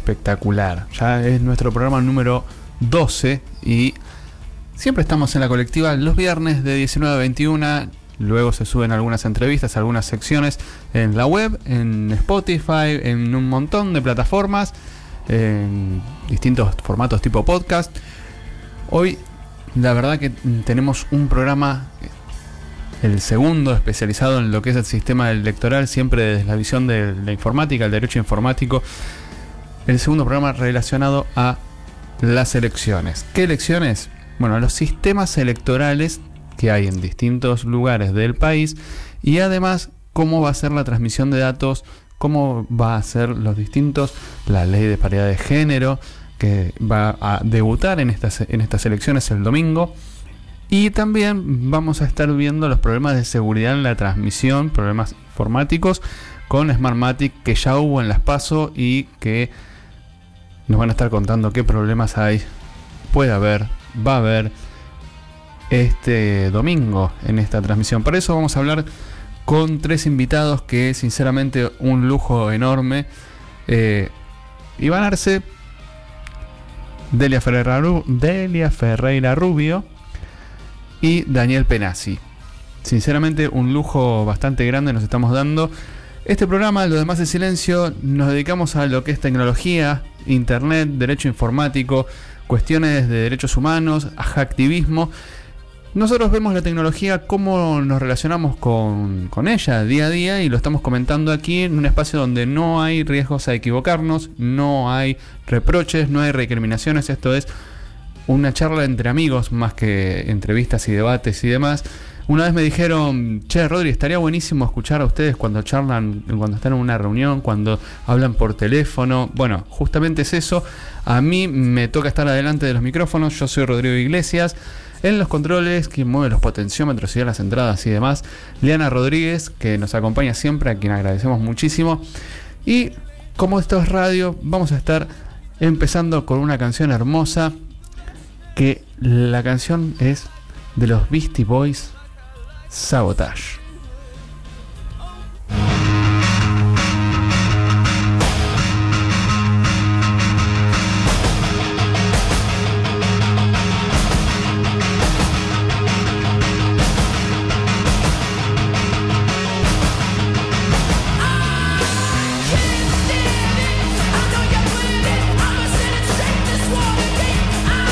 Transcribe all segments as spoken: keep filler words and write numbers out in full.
espectacular. Ya es nuestro programa número doce y siempre estamos en la colectiva los viernes de diecinueve a veintiuna. Luego se suben algunas entrevistas, algunas secciones en la web, en Spotify, en un montón de plataformas, en distintos formatos tipo podcast. Hoy la verdad que tenemos un programa, el segundo, especializado en lo que es el sistema electoral, siempre desde la visión de la informática, el derecho informático. El segundo programa relacionado a las elecciones. ¿Qué elecciones? Bueno, los sistemas electorales que hay en distintos lugares del país y además cómo va a ser la transmisión de datos, cómo va a ser los distintos, la ley de paridad de género que va a debutar en estas, en estas elecciones el domingo, y también vamos a estar viendo los problemas de seguridad en la transmisión, problemas informáticos con Smartmatic que ya hubo en las PASO y que nos van a estar contando qué problemas hay, puede haber, va a haber este domingo en esta transmisión. Para eso vamos a hablar con tres invitados que sinceramente un lujo enorme. eh, Iván Arce, Delia Ferreira, Delia Ferreira Rubio y Daniel Penasi. Sinceramente un lujo bastante grande nos estamos dando. Este programa, Lo demás es silencio, nos dedicamos a lo que es tecnología, internet, derecho informático, cuestiones de derechos humanos, a hacktivismo. Nosotros vemos la tecnología, cómo nos relacionamos con, con ella día a día, y lo estamos comentando aquí en un espacio donde no hay riesgos a equivocarnos, no hay reproches, no hay recriminaciones. Esto es una charla entre amigos más que entrevistas y debates y demás. Una vez me dijeron: che, Rodri, estaría buenísimo escuchar a ustedes cuando charlan, cuando están en una reunión, cuando hablan por teléfono. Bueno, justamente es eso. A mí me toca estar adelante de los micrófonos. Yo soy Rodrigo Iglesias. En los controles, quien mueve los potenciómetros y las entradas y demás, Liana Rodríguez, que nos acompaña siempre, a quien agradecemos muchísimo. Y como esto es radio, vamos a estar empezando con una canción hermosa, que la canción es de los Beastie Boys, Sabotage.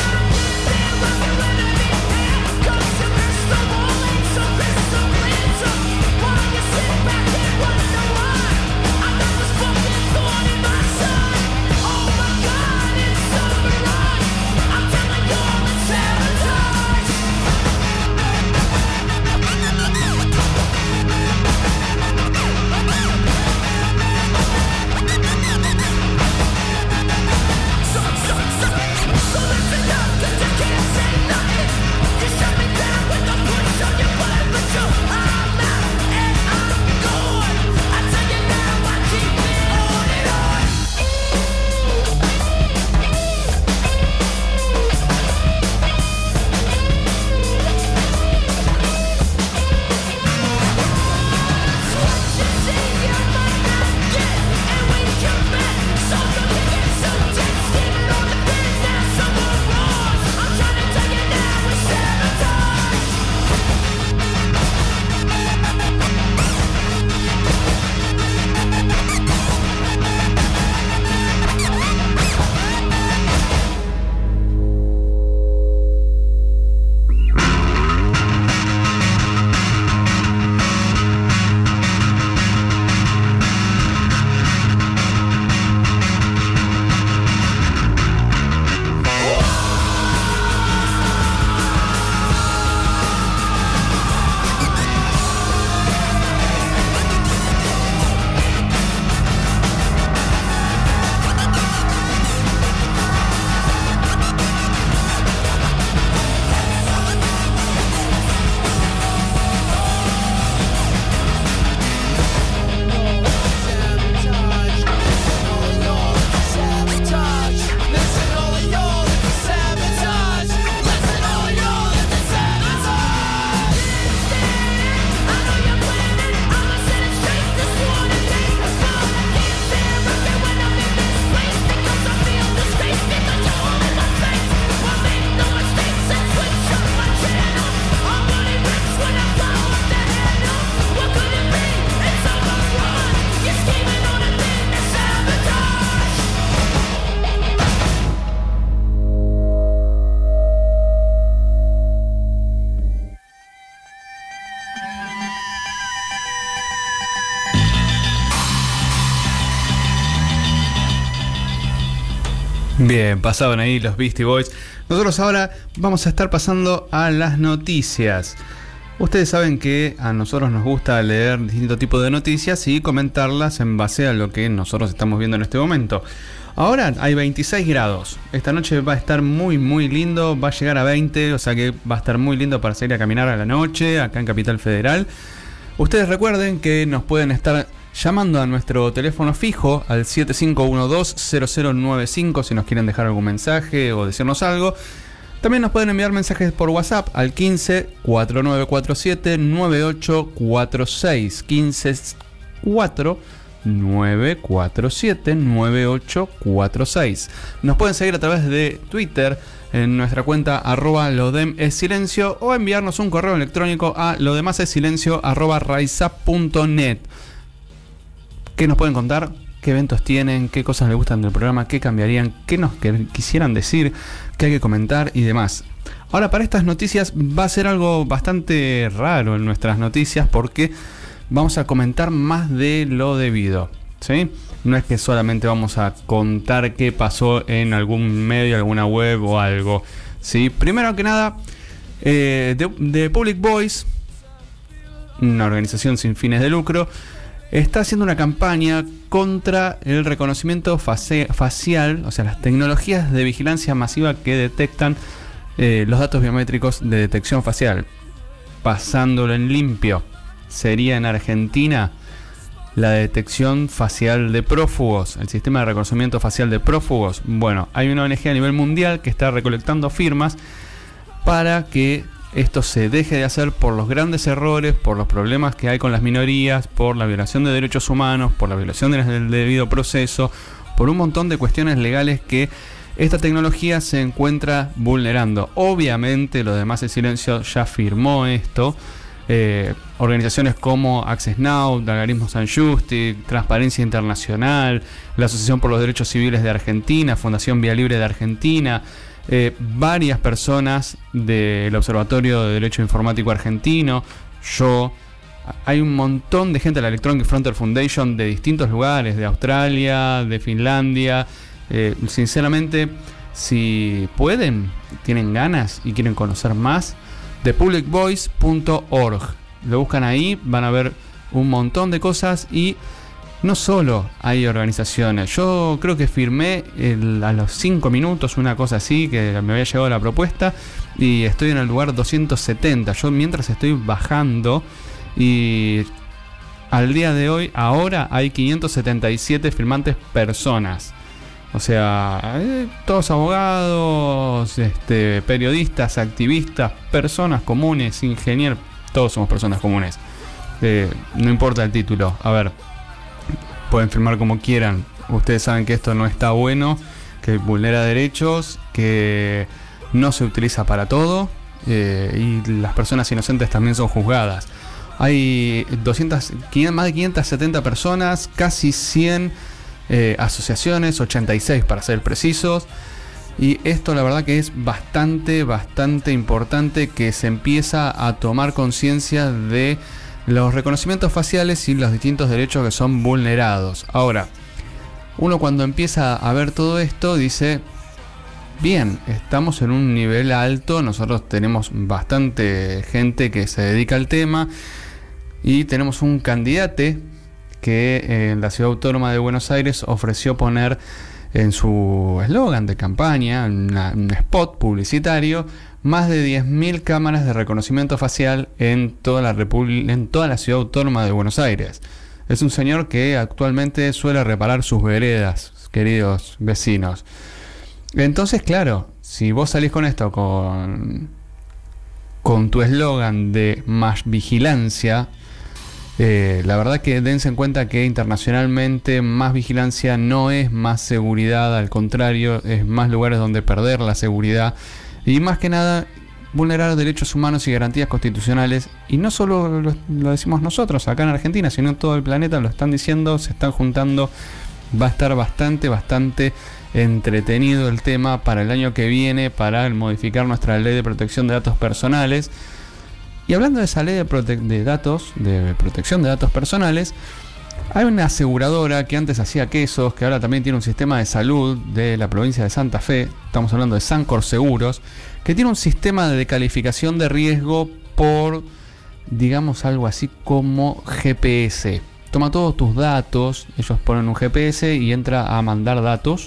So Bien, pasaban ahí los Beastie Boys. Nosotros ahora vamos a estar pasando a las noticias. Ustedes saben que a nosotros nos gusta leer distintos tipos de noticias y comentarlas en base a lo que nosotros estamos viendo en este momento. Ahora hay veintiséis grados. Esta noche va a estar muy muy lindo. Va a llegar a veinte, o sea que va a estar muy lindo para salir a caminar a la noche acá en Capital Federal. Ustedes recuerden que nos pueden estar llamando a nuestro teléfono fijo al siete cinco uno dos cero cero nueve cinco si nos quieren dejar algún mensaje o decirnos algo. También nos pueden enviar mensajes por WhatsApp al quince cuarenta y nueve cuarenta y siete noventa y ocho cuarenta y seis. quince cuatro nueve cuatro siete nueve ocho cuatro seis. Nos pueden seguir a través de Twitter en nuestra cuenta arroba lodem es silencio o enviarnos un correo electrónico a lodemasesilencio arroba raizap punto net. ¿Qué nos pueden contar? ¿Qué eventos tienen? ¿Qué cosas les gustan del programa? ¿Qué cambiarían? ¿Qué nos quisieran decir? ¿Qué hay que comentar? Y demás. Ahora, para estas noticias va a ser algo bastante raro en nuestras noticias porque vamos a comentar más de lo debido, ¿sí? No es que solamente vamos a contar qué pasó en algún medio, alguna web o algo, ¿sí? Primero que nada, eh, The, The Public Voice, una organización sin fines de lucro, está haciendo una campaña contra el reconocimiento face, facial, o sea, las tecnologías de vigilancia masiva que detectan eh, los datos biométricos de detección facial. Pasándolo en limpio, sería en Argentina la detección facial de prófugos, el sistema de reconocimiento facial de prófugos. Bueno, hay una O N G a nivel mundial que está recolectando firmas para que esto se deje de hacer por los grandes errores, por los problemas que hay con las minorías, por la violación de derechos humanos, por la violación del debido proceso, por un montón de cuestiones legales que esta tecnología se encuentra vulnerando. Obviamente, lo demás, el silencio ya firmó esto. Eh, organizaciones como Access Now, Algarismo San Justi, Transparencia Internacional, la Asociación por los Derechos Civiles de Argentina, Fundación Vía Libre de Argentina, eh, varias personas del Observatorio de Derecho Informático Argentino, yo, hay un montón de gente de la Electronic Frontier Foundation de distintos lugares, de Australia, de Finlandia. Eh, sinceramente, si pueden, tienen ganas y quieren conocer más, the public voice punto org. Lo buscan ahí, van a ver un montón de cosas y no solo hay organizaciones. Yo creo que firmé el, a los cinco minutos, una cosa así, que me había llegado la propuesta y estoy en el lugar doscientos setenta. Yo mientras estoy bajando y al día de hoy, ahora hay quinientos setenta y siete firmantes personas. O sea, eh, todos abogados, este, periodistas, activistas, personas comunes, ingenieros, todos somos personas comunes. Eh, no importa el título. A ver, pueden firmar como quieran. Ustedes saben que esto no está bueno, que vulnera derechos, que no se utiliza para todo eh, y las personas inocentes también son juzgadas. Hay doscientas, más de quinientas setenta personas, casi cien Eh, asociaciones, ochenta y seis para ser precisos, y esto la verdad que es bastante, bastante importante que se empieza a tomar conciencia de los reconocimientos faciales y los distintos derechos que son vulnerados. Ahora, uno cuando empieza a ver todo esto dice, bien, estamos en un nivel alto, nosotros tenemos bastante gente que se dedica al tema y tenemos un candidato que en la Ciudad Autónoma de Buenos Aires ofreció poner en su eslogan de campaña, una, un spot publicitario, más de diez mil cámaras de reconocimiento facial en toda la República, en toda la Ciudad Autónoma de Buenos Aires. Es un señor que actualmente suele reparar sus veredas, queridos vecinos. Entonces, claro, si vos salís con esto, con, con tu eslogan de más vigilancia, Eh, la verdad que dense en cuenta que internacionalmente más vigilancia no es más seguridad, al contrario, es más lugares donde perder la seguridad y más que nada vulnerar derechos humanos y garantías constitucionales. Y no solo lo, lo decimos nosotros acá en Argentina, sino en todo el planeta lo están diciendo, se están juntando. Va a estar bastante, bastante entretenido el tema para el año que viene, para modificar nuestra ley de protección de datos personales. Y hablando de esa ley de, prote- de datos, de protección de datos personales, Hay una aseguradora que antes hacía quesos, que ahora también tiene un sistema de salud de la provincia de Santa Fe, estamos hablando de Sancor Seguros, que tiene un sistema de calificación de riesgo por, digamos, algo así como G P S. Toma todos tus datos, ellos ponen un G P S y entra a mandar datos.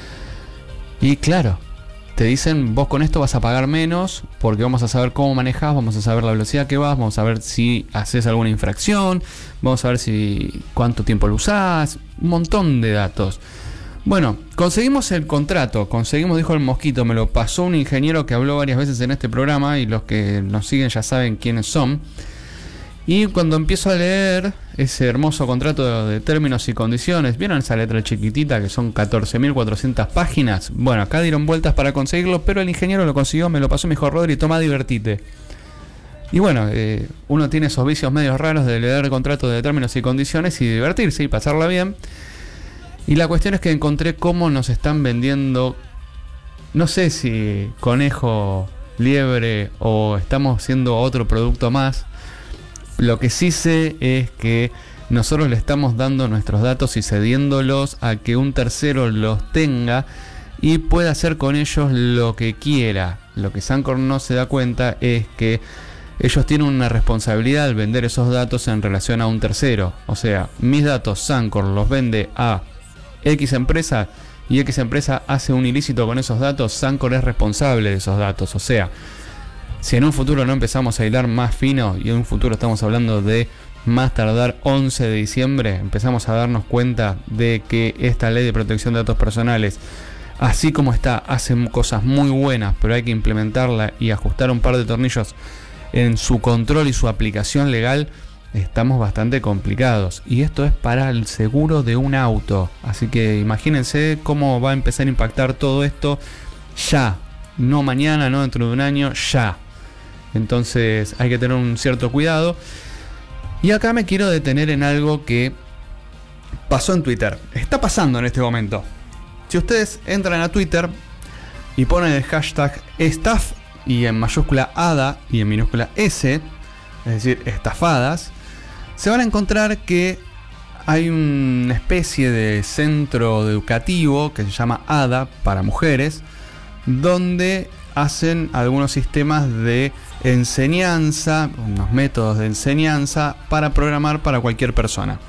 Y claro, te dicen, vos con esto vas a pagar menos porque vamos a saber cómo manejás, vamos a saber la velocidad que vas, vamos a ver si haces alguna infracción, vamos a ver si cuánto tiempo lo usás, un montón de datos. Bueno, conseguimos el contrato, conseguimos, dijo el Mosquito, me lo pasó un ingeniero que habló varias veces en este programa y los que nos siguen ya saben quiénes son. Y cuando empiezo a leer ese hermoso contrato de términos y condiciones, ¿vieron esa letra chiquitita que son catorce mil cuatrocientas páginas? Bueno, acá dieron vueltas para conseguirlo, pero el ingeniero lo consiguió, me lo pasó, me dijo, Rodri, toma, divertite. Y bueno, eh, uno tiene esos vicios medios raros de leer contratos de términos y condiciones y divertirse y pasarla bien. Y la cuestión es que encontré cómo nos están vendiendo, no sé si conejo, liebre o estamos haciendo otro producto más. Lo que sí sé es que nosotros le estamos dando nuestros datos y cediéndolos a que un tercero los tenga y pueda hacer con ellos lo que quiera. Lo que Sancor no se da cuenta es que ellos tienen una responsabilidad al vender esos datos en relación a un tercero. O sea, mis datos Sancor los vende a X empresa y X empresa hace un ilícito con esos datos, Sancor es responsable de esos datos. O sea, si en un futuro no empezamos a hilar más fino, y en un futuro estamos hablando de más tardar once de diciembre, empezamos a darnos cuenta de que esta ley de protección de datos personales, así como está, hace cosas muy buenas, pero hay que implementarla y ajustar un par de tornillos en su control y su aplicación legal, estamos bastante complicados. Y esto es para el seguro de un auto. Así que imagínense cómo va a empezar a impactar todo esto ya. No mañana, no dentro de un año, ya. Entonces hay que tener un cierto cuidado. Y acá me quiero detener en algo que pasó en Twitter. Está pasando en este momento. Si ustedes entran a Twitter y ponen el hashtag Staff y en mayúscula A D A y en minúscula S, es decir, estafadas, se van a encontrar que hay una especie de centro educativo que se llama A D A para mujeres, donde hacen algunos sistemas de enseñanza, unos métodos de enseñanza para programar para cualquier persona.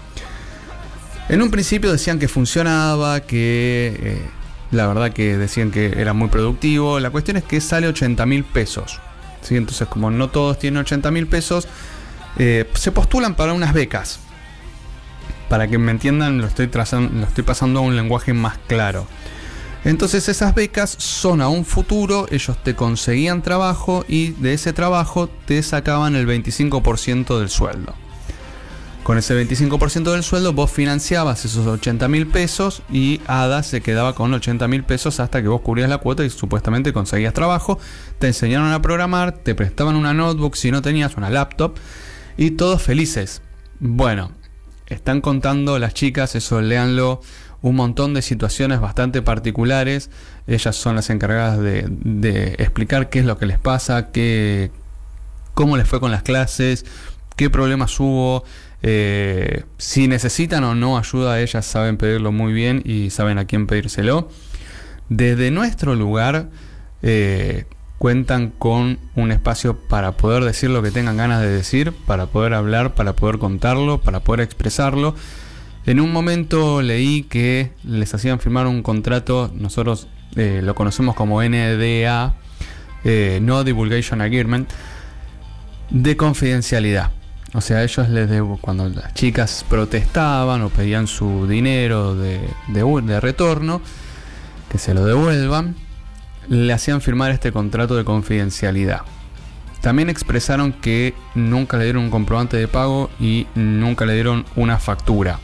En un principio decían que funcionaba, que eh, la verdad que decían que era muy productivo. La cuestión es que sale ochenta mil pesos, ¿sí? Entonces, como no todos tienen ochenta mil pesos, eh, se postulan para unas becas. Para que me entiendan, lo estoy trazando, lo estoy pasando a un lenguaje más claro. Entonces esas becas son a un futuro, ellos te conseguían trabajo y de ese trabajo te sacaban el veinticinco por ciento del sueldo. Con ese veinticinco por ciento del sueldo vos financiabas esos ochenta mil pesos y A D A se quedaba con ochenta mil pesos hasta que vos cubrías la cuota y supuestamente conseguías trabajo. Te enseñaron a programar, te prestaban una notebook si no tenías una laptop y todos felices. Bueno, están contando las chicas, eso léanlo, un montón de situaciones bastante particulares. Ellas son las encargadas de, de explicar qué es lo que les pasa, qué, cómo les fue con las clases, qué problemas hubo, eh, si necesitan o no ayuda, ellas saben pedirlo muy bien y saben a quién pedírselo. Desde nuestro lugar eh, cuentan con un espacio para poder decir lo que tengan ganas de decir, para poder hablar, para poder contarlo, para poder expresarlo. En un momento leí que les hacían firmar un contrato, nosotros eh, lo conocemos como N D A, eh, No Divulgation Agreement, de confidencialidad. O sea, ellos les debo, cuando las chicas protestaban o pedían su dinero de, de, de retorno, que se lo devuelvan, le hacían firmar este contrato de confidencialidad. También expresaron que nunca le dieron un comprobante de pago y nunca le dieron una factura.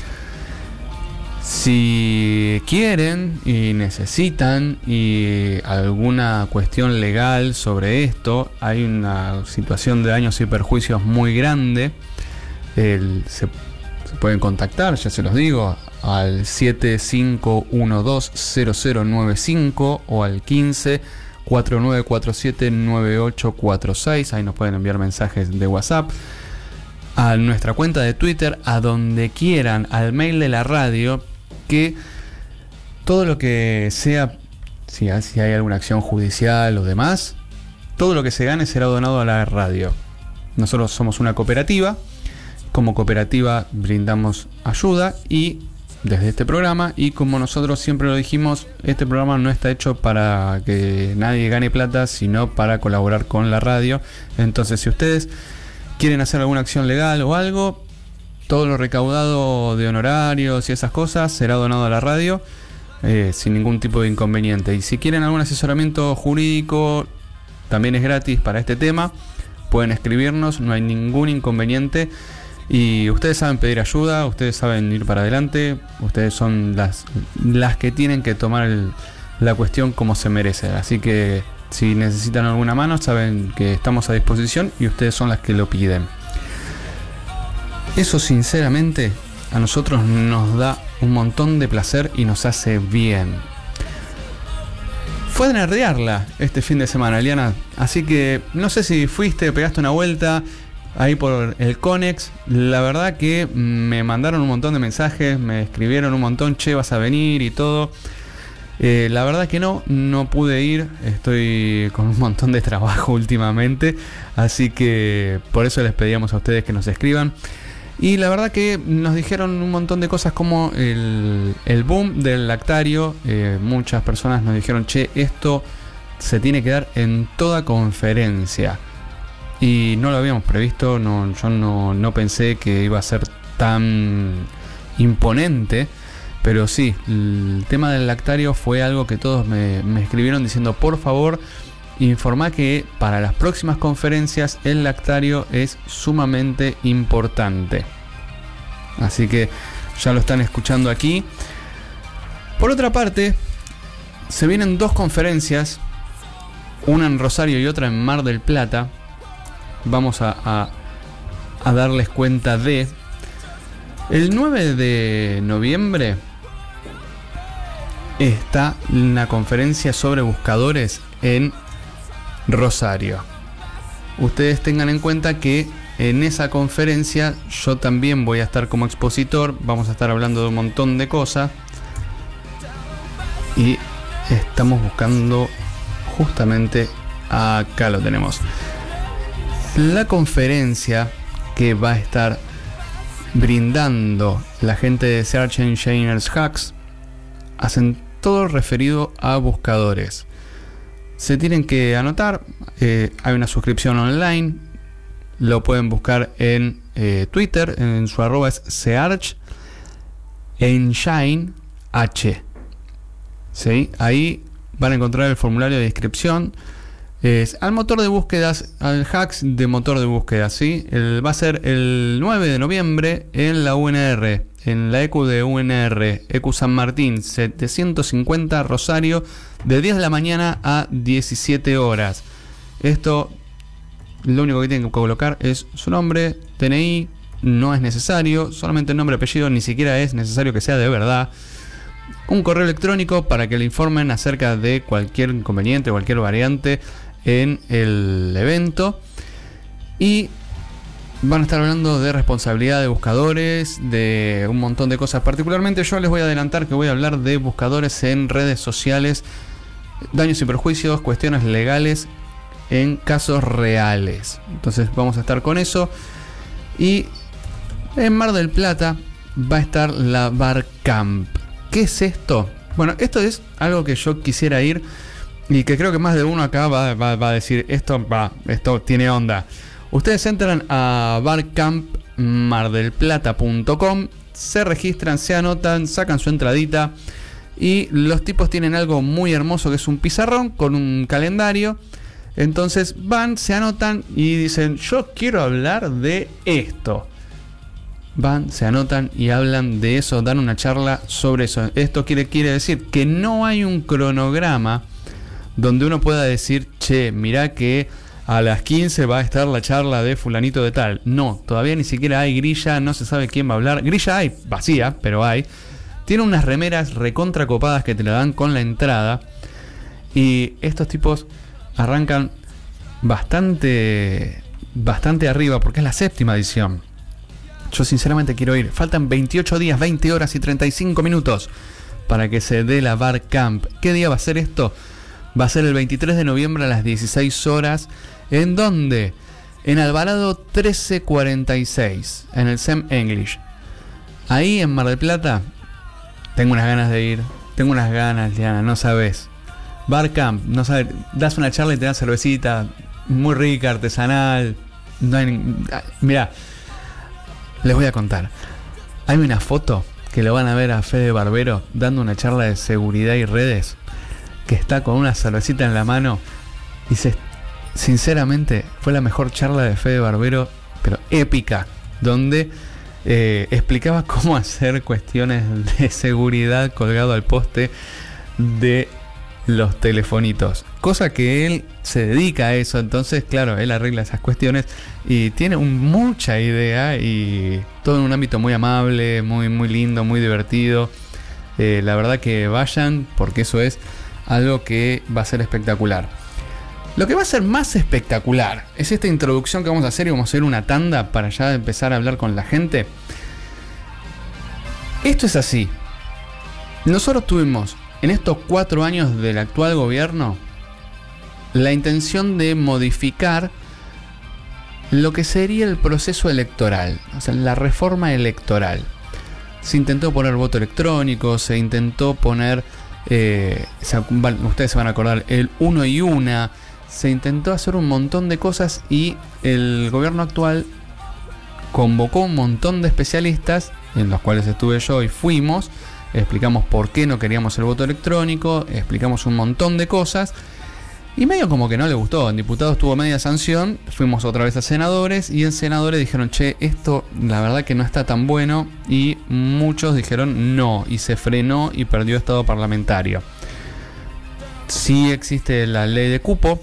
Si quieren y necesitan y alguna cuestión legal sobre esto, hay una situación de daños y perjuicios muy grande. El, se, se pueden contactar, ya se los digo, al siete cinco uno dos cero cero nueve cinco o al quince cuatro nueve cuatro siete nueve ocho cuatro seis. Ahí nos pueden enviar mensajes de WhatsApp. a nuestra cuenta de Twitter, a donde quieran, al mail de la radio, que todo lo que sea, si, si hay alguna acción judicial o demás, todo lo que se gane será donado a la radio. Nosotros somos una cooperativa, como cooperativa brindamos ayuda y desde este programa, y como nosotros siempre lo dijimos, este programa no está hecho para que nadie gane plata, sino para colaborar con la radio. Entonces, si ustedes quieren hacer alguna acción legal o algo, todo lo recaudado de honorarios y esas cosas será donado a la radio, eh, sin ningún tipo de inconveniente. Y si quieren algún asesoramiento jurídico, también es gratis para este tema. Pueden escribirnos, no hay ningún inconveniente. Y ustedes saben pedir ayuda, ustedes saben ir para adelante, ustedes son las, las que tienen que tomar el, la cuestión como se merece. Así que si necesitan alguna mano, saben que estamos a disposición y ustedes son las que lo piden. Eso, sinceramente, a nosotros nos da un montón de placer y nos hace bien. Fue de nerdearla este fin de semana, Eliana, así que no sé si fuiste, pegaste una vuelta ahí por el Conex. La verdad que me mandaron un montón de mensajes, me escribieron un montón, che, vas a venir y todo. Eh, la verdad que no, no pude ir, estoy con un montón de trabajo últimamente, así que por eso les pedíamos a ustedes que nos escriban. Y la verdad que nos dijeron un montón de cosas como el, el boom del lactario. Eh, muchas personas nos dijeron, che, esto se tiene que dar en toda conferencia. Y no lo habíamos previsto, no, yo no, no pensé que iba a ser tan imponente. Pero sí, el tema del lactario fue algo que todos me, me escribieron diciendo, por favor, informa que para las próximas conferencias el lactario es sumamente importante. Así que ya lo están escuchando aquí. Por otra parte, se vienen dos conferencias, una en Rosario y otra en Mar del Plata. Vamos a, a, a darles cuenta de... El nueve de noviembre está una conferencia sobre buscadores en Rosario. Ustedes tengan en cuenta que en esa conferencia yo también voy a estar como expositor. Vamos a estar hablando de un montón de cosas y estamos buscando justamente, acá lo tenemos, la conferencia que va a estar brindando la gente de Search Engines Hacks. Hacen todo referido a buscadores. Se tienen que anotar, eh, hay una suscripción online, lo pueden buscar en eh, Twitter, en su arroba es Search Engine H. ¿Sí? Ahí van a encontrar el formulario de inscripción. Es al motor de búsquedas, al hacks de motor de búsqueda, ¿sí? El, va a ser el nueve de noviembre en la U N R, en la E Q de U N R, E Q San Martín, setecientos cincuenta Rosario, de diez de la mañana a diecisiete horas. Esto, lo único que tienen que colocar es su nombre, T N I, no es necesario, solamente el nombre y apellido, ni siquiera es necesario que sea de verdad. Un correo electrónico para que le informen acerca de cualquier inconveniente, cualquier variante en el evento. Y van a estar hablando de responsabilidad de buscadores, de un montón de cosas. Particularmente yo les voy a adelantar que voy a hablar de buscadores en redes sociales, daños y perjuicios, cuestiones legales en casos reales. Entonces vamos a estar con eso. Y en Mar del Plata va a estar la Barcamp. ¿Qué es esto? Bueno, esto es algo que yo quisiera ir y que creo que más de uno acá va, va, va a decir, esto va, esto tiene onda. Ustedes entran a barcamp mar del plata punto com, se registran, se anotan, sacan su entradita y los tipos tienen algo muy hermoso que es un pizarrón con un calendario. Entonces van, se anotan y dicen, yo quiero hablar de esto. Van, se anotan y hablan de eso, dan una charla sobre eso. Esto quiere, quiere decir que no hay un cronograma donde uno pueda decir, che, mirá que a las quince va a estar la charla de fulanito de tal. No, todavía ni siquiera hay grilla, no se sabe quién va a hablar. Grilla hay, vacía, pero hay. Tiene unas remeras recontra copadas que te la dan con la entrada. Y estos tipos arrancan bastante, bastante arriba porque es la séptima edición. Yo sinceramente quiero ir. Faltan veintiocho días, veinte horas y treinta y cinco minutos para que se dé la Barcamp. ¿Qué día va a ser esto? Va a ser el veintitrés de noviembre a las dieciséis horas. ¿En dónde? En Alvarado trece cuarenta y seis, en el S E M English. Ahí en Mar del Plata, tengo unas ganas de ir. Tengo unas ganas, Liana, no sabes. Barcamp, no sabes, das una charla y te dan cervecita, muy rica, artesanal. No hay, mirá, les voy a contar. Hay una foto que lo van a ver a Fede Barbero dando una charla de seguridad y redes, que está con una cervecita en la mano y se, sinceramente fue la mejor charla de Fede Barbero, pero épica, donde eh, explicaba cómo hacer cuestiones de seguridad colgado al poste de los telefonitos, cosa que él se dedica a eso. Entonces, claro, él arregla esas cuestiones y tiene un, mucha idea, y todo en un ámbito muy amable, muy, muy lindo, muy divertido. Eh, la verdad que vayan, porque eso es algo que va a ser espectacular. Lo que va a ser más espectacular es esta introducción que vamos a hacer, y vamos a hacer una tanda para ya empezar a hablar con la gente. Esto es así. Nosotros tuvimos en estos cuatro años del actual gobierno la intención de modificar lo que sería el proceso electoral, o sea, la reforma electoral. Se intentó poner voto electrónico, se intentó poner, eh, se, ustedes se van a acordar, el uno y una, se intentó hacer un montón de cosas, y el gobierno actual convocó un montón de especialistas, en los cuales estuve yo y fuimos. Explicamos por qué no queríamos el voto electrónico, explicamos un montón de cosas, y medio como que no le gustó. En diputados tuvo media sanción, fuimos otra vez a senadores, y en senadores dijeron, che, esto la verdad que no está tan bueno, y muchos dijeron no, y se frenó y perdió estado parlamentario. Sí existe la ley de cupo,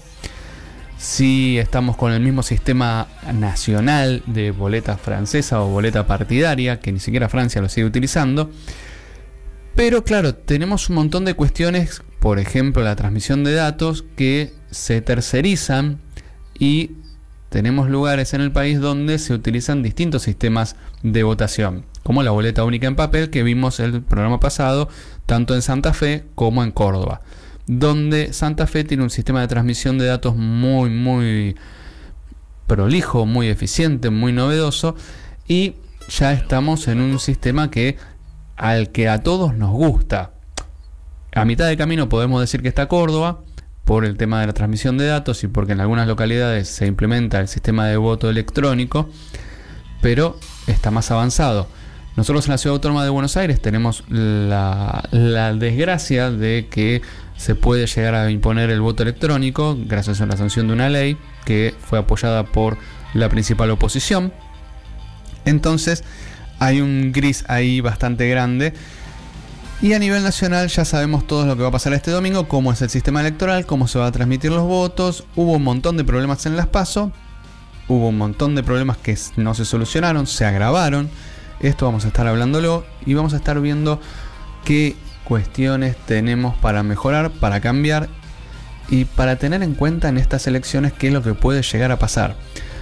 sí estamos con el mismo sistema nacional de boleta francesa o boleta partidaria, que ni siquiera Francia lo sigue utilizando. Pero claro, tenemos un montón de cuestiones, por ejemplo la transmisión de datos, que se tercerizan, y tenemos lugares en el país donde se utilizan distintos sistemas de votación, como la boleta única en papel que vimos el programa pasado, tanto en Santa Fe como en Córdoba, donde Santa Fe tiene un sistema de transmisión de datos muy, muy prolijo, muy eficiente, muy novedoso, y ya estamos en un sistema que al que a todos nos gusta. A mitad de camino podemos decir que está Córdoba por el tema de la transmisión de datos, y porque en algunas localidades se implementa el sistema de voto electrónico, pero está más avanzado. Nosotros en la Ciudad Autónoma de Buenos Aires tenemos la, la desgracia de que se puede llegar a imponer el voto electrónico gracias a la sanción de una ley que fue apoyada por la principal oposición. Entonces hay un gris ahí bastante grande, y a nivel nacional ya sabemos todo lo que va a pasar este domingo, cómo es el sistema electoral, cómo se van a transmitir los votos. Hubo un montón de problemas en las PASO, hubo un montón de problemas que no se solucionaron, se agravaron. Esto vamos a estar hablándolo, y vamos a estar viendo qué cuestiones tenemos para mejorar, para cambiar, y para tener en cuenta en estas elecciones qué es lo que puede llegar a pasar.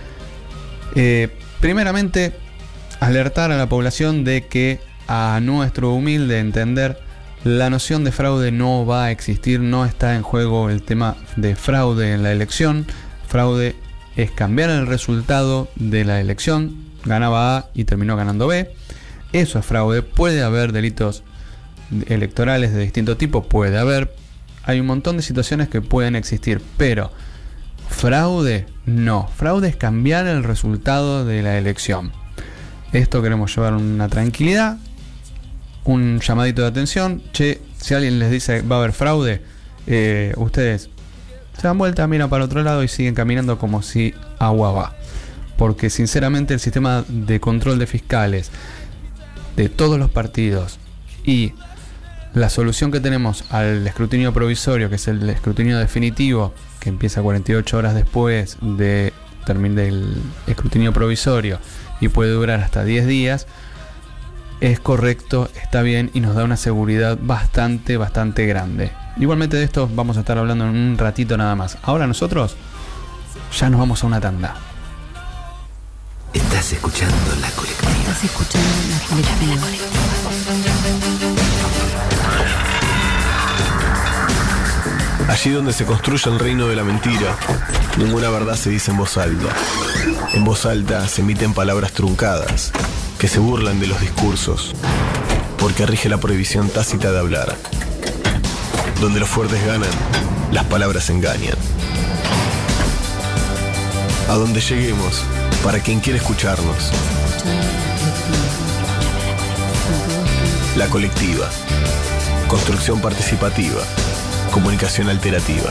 Eh, primeramente, alertar a la población de que, a nuestro humilde entender, la noción de fraude no va a existir, no está en juego el tema de fraude en la elección. Fraude es cambiar el resultado de la elección, ganaba A y terminó ganando B. Eso es fraude. Puede haber delitos electorales de distinto tipo, puede haber, hay un montón de situaciones que pueden existir, pero fraude no. Fraude es cambiar el resultado de la elección. Esto queremos llevar una tranquilidad, un llamadito de atención. Che, si alguien les dice va a haber fraude, eh, ustedes se dan vuelta, miran para otro lado y siguen caminando como si agua va. Porque sinceramente el sistema de control de fiscales de todos los partidos y la solución que tenemos al escrutinio provisorio, que es el escrutinio definitivo, que empieza cuarenta y ocho horas después de terminar el escrutinio provisorio y puede durar hasta diez días, es correcto, está bien, y nos da una seguridad bastante, bastante grande. Igualmente de esto vamos a estar hablando en un ratito nada más. Ahora nosotros ya nos vamos a una tanda. Estás escuchando La Colectiva. Estás escuchando La Colectiva. Allí donde se construye el reino de la mentira, ninguna verdad se dice en voz alta. En voz alta se emiten palabras truncadas, que se burlan de los discursos, porque rige la prohibición tácita de hablar. Donde los fuertes ganan, las palabras engañan. A donde lleguemos, para quien quiera escucharnos. La Colectiva. Construcción participativa. Comunicación alterativa.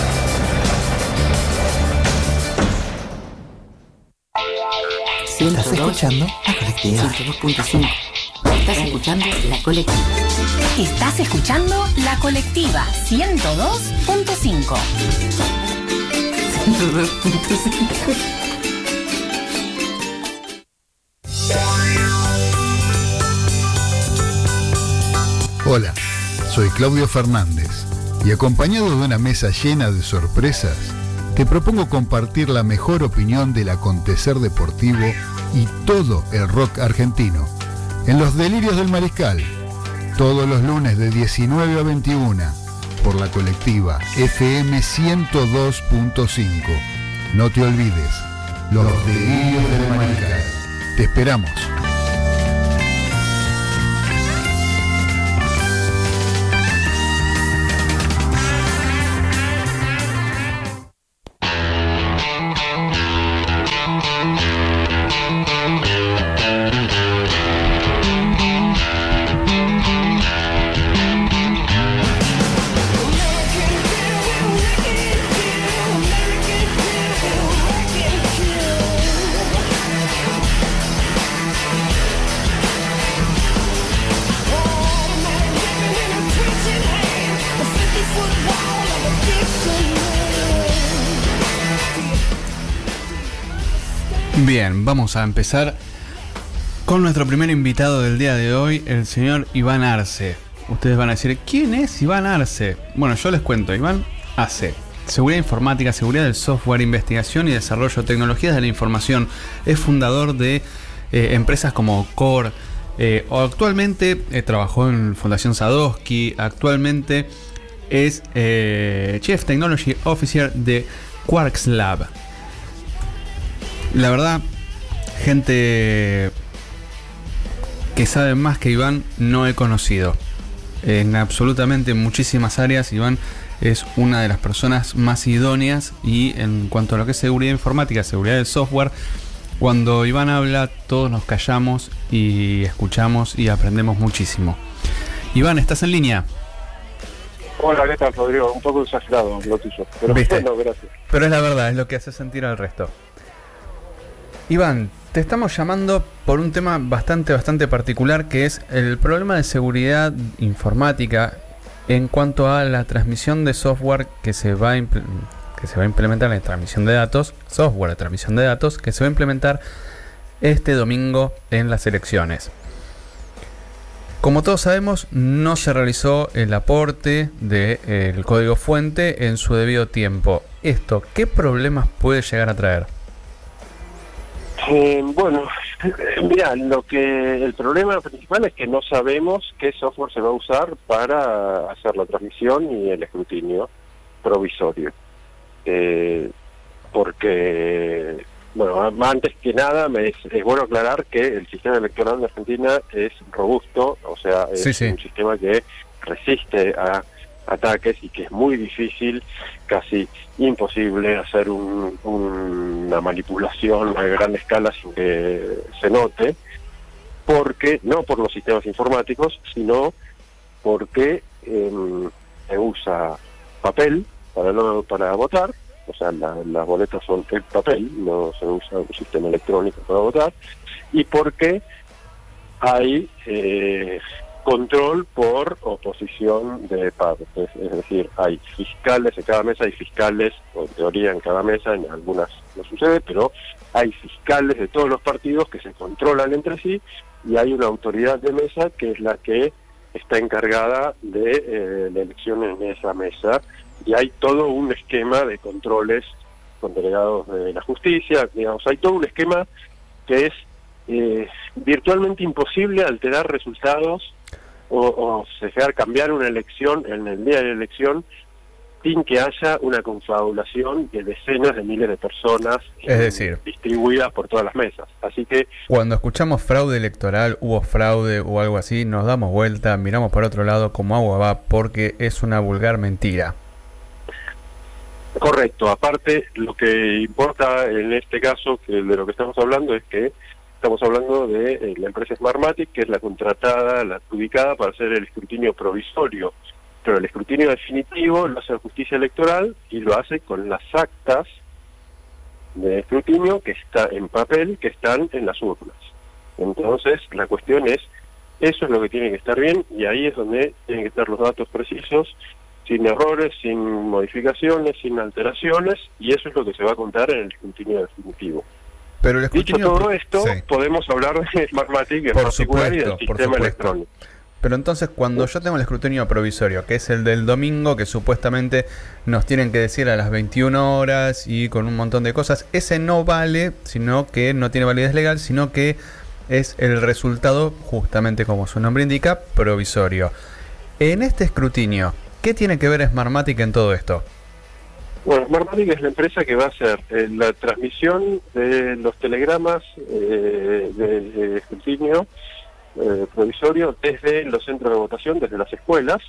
¿Estás escuchando La Colectiva? ciento dos punto cinco. Estás escuchando La Colectiva. Estás escuchando La Colectiva ciento dos punto cinco. ciento dos punto cinco. Hola, soy Claudio Fernández y acompañado de una mesa llena de sorpresas, te propongo compartir la mejor opinión del acontecer deportivo y todo el rock argentino en Los Delirios del Mariscal, todos los lunes de diecinueve a veintiuna por La Colectiva F M ciento dos punto cinco. No te olvides, Los Delirios del Mariscal. Te esperamos. Bien, vamos a empezar con nuestro primer invitado del día de hoy, el señor Iván Arce. Ustedes van a decir, ¿quién es Iván Arce? Bueno, yo les cuento, Iván hace seguridad informática, seguridad del software, investigación y desarrollo de tecnologías de la información. Es fundador de eh, empresas como Core, eh, o actualmente eh, trabajó en Fundación Sadowski, actualmente es eh, Chief Technology Officer de Quarks Lab. La verdad, gente que sabe más que Iván no he conocido. En absolutamente muchísimas áreas, Iván es una de las personas más idóneas, y en cuanto a lo que es seguridad informática, seguridad del software, cuando Iván habla todos nos callamos y escuchamos y aprendemos muchísimo. Iván, ¿estás en línea? Hola, ¿qué tal, Rodrigo? Un poco exagerado lo tuyo, pero ¿viste? Bueno, gracias. Pero es la verdad, es lo que hace sentir al resto. Iván, te estamos llamando por un tema bastante, bastante particular, que es el problema de seguridad informática en cuanto a la transmisión de software que se va a, impl- que se va a implementar, la transmisión de datos, software de transmisión de datos, que se va a implementar este domingo en las elecciones. Como todos sabemos, no se realizó el aporte del código fuente en su debido tiempo. ¿Esto qué problemas puede llegar a traer? Eh, bueno, mira, lo que el problema principal es que no sabemos qué software se va a usar para hacer la transmisión y el escrutinio provisorio. Eh, porque, bueno, antes que nada me es, es bueno aclarar que el sistema electoral de Argentina es robusto, o sea, es sí, sí. un sistema que resiste a ataques y que es muy difícil, casi imposible hacer un, un, una manipulación a gran escala sin que se note, porque no por los sistemas informáticos, sino porque eh, se usa papel para no para votar, o sea, la, las boletas son el papel, no se usa un sistema electrónico para votar, y porque hay eh, control por oposición de partes, es decir, hay fiscales en cada mesa, hay fiscales, o en teoría en cada mesa, en algunas no sucede, pero hay fiscales de todos los partidos que se controlan entre sí, y hay una autoridad de mesa que es la que está encargada de eh, la elección en esa mesa, y hay todo un esquema de controles con delegados de la justicia, digamos, hay todo un esquema que es eh, virtualmente imposible alterar resultados o, o dejar cambiar una elección en el día de la elección sin que haya una confabulación de decenas de miles de personas, es decir, eh, distribuidas por todas las mesas. Así que cuando escuchamos fraude electoral, hubo fraude o algo así, nos damos vuelta, miramos por otro lado como agua va, porque es una vulgar mentira. correcto. Aparte, lo que importa en este caso, que de lo que estamos hablando, es que estamos hablando de eh, la empresa Smartmatic, que es la contratada, la adjudicada para hacer el escrutinio provisorio. Pero el escrutinio definitivo lo hace la justicia electoral y lo hace con las actas de escrutinio que está en papel, que están en las urnas. Entonces, la cuestión es, eso es lo que tiene que estar bien, y ahí es donde tienen que estar los datos precisos, sin errores, sin modificaciones, sin alteraciones, y eso es lo que se va a contar en el escrutinio definitivo. Pero el Dicho escrutinio todo pro- esto, sí. podemos hablar de Smartmatic en Por particular y del supuesto, por sistema supuesto. electrónico. Pero entonces, cuando yo tengo el escrutinio provisorio, que es el del domingo, que supuestamente nos tienen que decir a las veintiuna horas y con un montón de cosas, ese no vale, sino que no tiene validez legal, sino que es el resultado, justamente como su nombre indica, provisorio. En este escrutinio, ¿qué tiene que ver Smartmatic en todo esto? Bueno, Smartmatic es la empresa que va a hacer eh, la transmisión de los telegramas eh, de, de escrutinio eh, provisorio desde los centros de votación, desde las escuelas.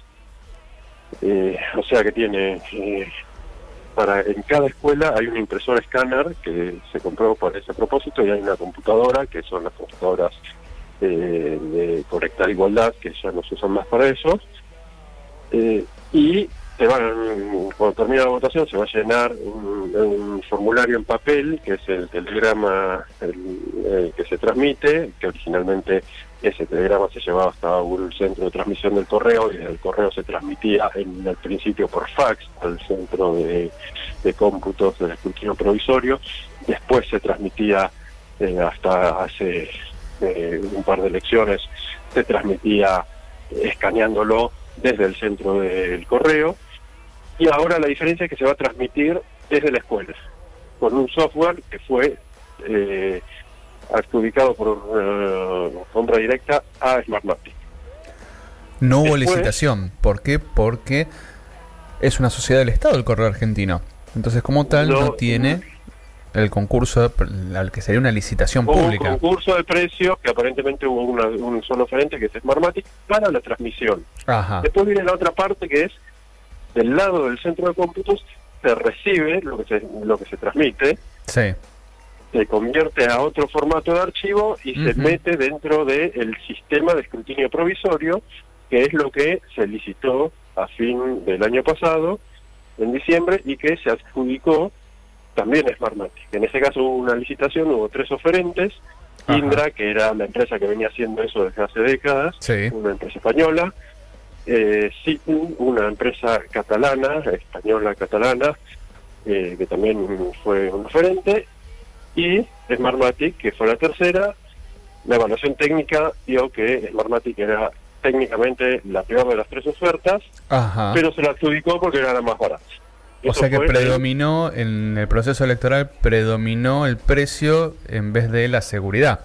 Eh, o sea que tiene, eh, para en cada escuela hay un impresor escáner que se compró por ese propósito, y hay una computadora, que son las computadoras eh, de Conectar Igualdad, que ya no se usan más para eso. Eh, y se van, cuando termina la votación se va a llenar un, un formulario en papel, que es el telegrama el, el que se transmite, que originalmente ese telegrama se llevaba hasta un centro de transmisión del correo, y el correo se transmitía en el principio por fax al centro de, de cómputos del escrutinio provisorio. Después se transmitía, eh, hasta hace eh, un par de elecciones, se transmitía escaneándolo desde el centro del correo. Y ahora la diferencia es que se va a transmitir desde la escuela, con un software que fue eh, adjudicado por uh, compra directa a Smartmatic. No hubo Después- licitación. ¿Por qué? Porque es una sociedad del Estado el correo argentino. Entonces, como tal, no, No, tiene el concurso al que sería una licitación Hubo un pública. concurso de precios, que aparentemente hubo una- un solo oferente, que es Smartmatic, para la transmisión. Ajá. Después viene la otra parte, que es del lado del centro de cómputos se recibe lo que se, lo que se transmite, Sí. se convierte a otro formato de archivo y se Ujú. mete dentro del sistema de escrutinio provisorio, que es lo que se licitó a fin del año pasado, en diciembre, y que se adjudicó también a Smartmatic. En ese caso hubo una licitación, hubo tres oferentes. Ajá. Indra, que era la empresa que venía haciendo eso desde hace décadas, Sí. una empresa española. eh, Citn, una empresa catalana, española catalana, eh, que también fue un oferente, y Smartmatic, que fue la tercera. La evaluación técnica dio que Smartmatic era técnicamente la peor de las tres ofertas, Ajá. pero se la adjudicó porque era la más barata. O Eso sea que fue predominó, en el proceso electoral, predominó el precio en vez de la seguridad.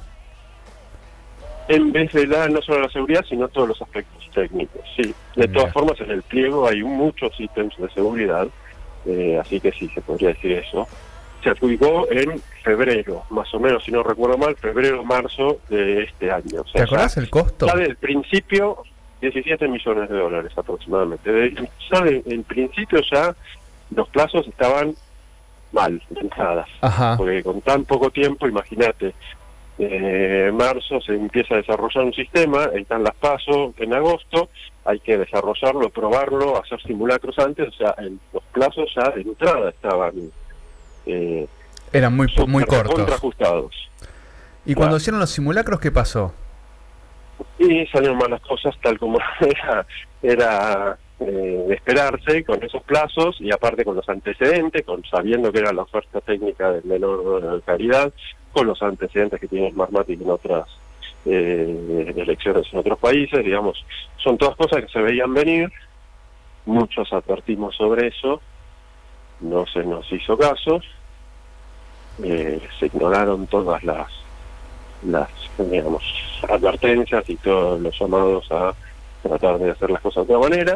en vez de la, no solo la seguridad, sino todos los aspectos técnicos. Sí, de Bien. todas formas, en el pliego hay muchos ítems de seguridad, eh, así que sí, se podría decir eso. Se adjudicó en febrero, más o menos, si no recuerdo mal, febrero, marzo de este año. O sea, ¿Te acordás ya- el costo? Ya del principio, diecisiete millones de dólares aproximadamente. De, ya de- en principio ya los plazos estaban mal, pensadas. Ajá. Porque con tan poco tiempo, imagínate, eh, en marzo se empieza a desarrollar un sistema, ahí están las PASO en agosto, hay que desarrollarlo, probarlo, hacer simulacros antes, o sea, en los plazos ya de entrada estaban eh, Eran muy, po- muy cortos. contraajustados. Y cuando Claro. hicieron los simulacros, ¿qué pasó? Y salieron mal las cosas tal como era, era eh, de esperarse, con esos plazos y aparte con los antecedentes, con sabiendo que era la oferta técnica de menor calidad, con los antecedentes que tiene Smartmatic en otras eh, elecciones en otros países, digamos, son todas cosas que se veían venir, muchos advertimos sobre eso, no se nos hizo caso, eh, se ignoraron todas las las, digamos, advertencias y todos los llamados a tratar de hacer las cosas de otra manera.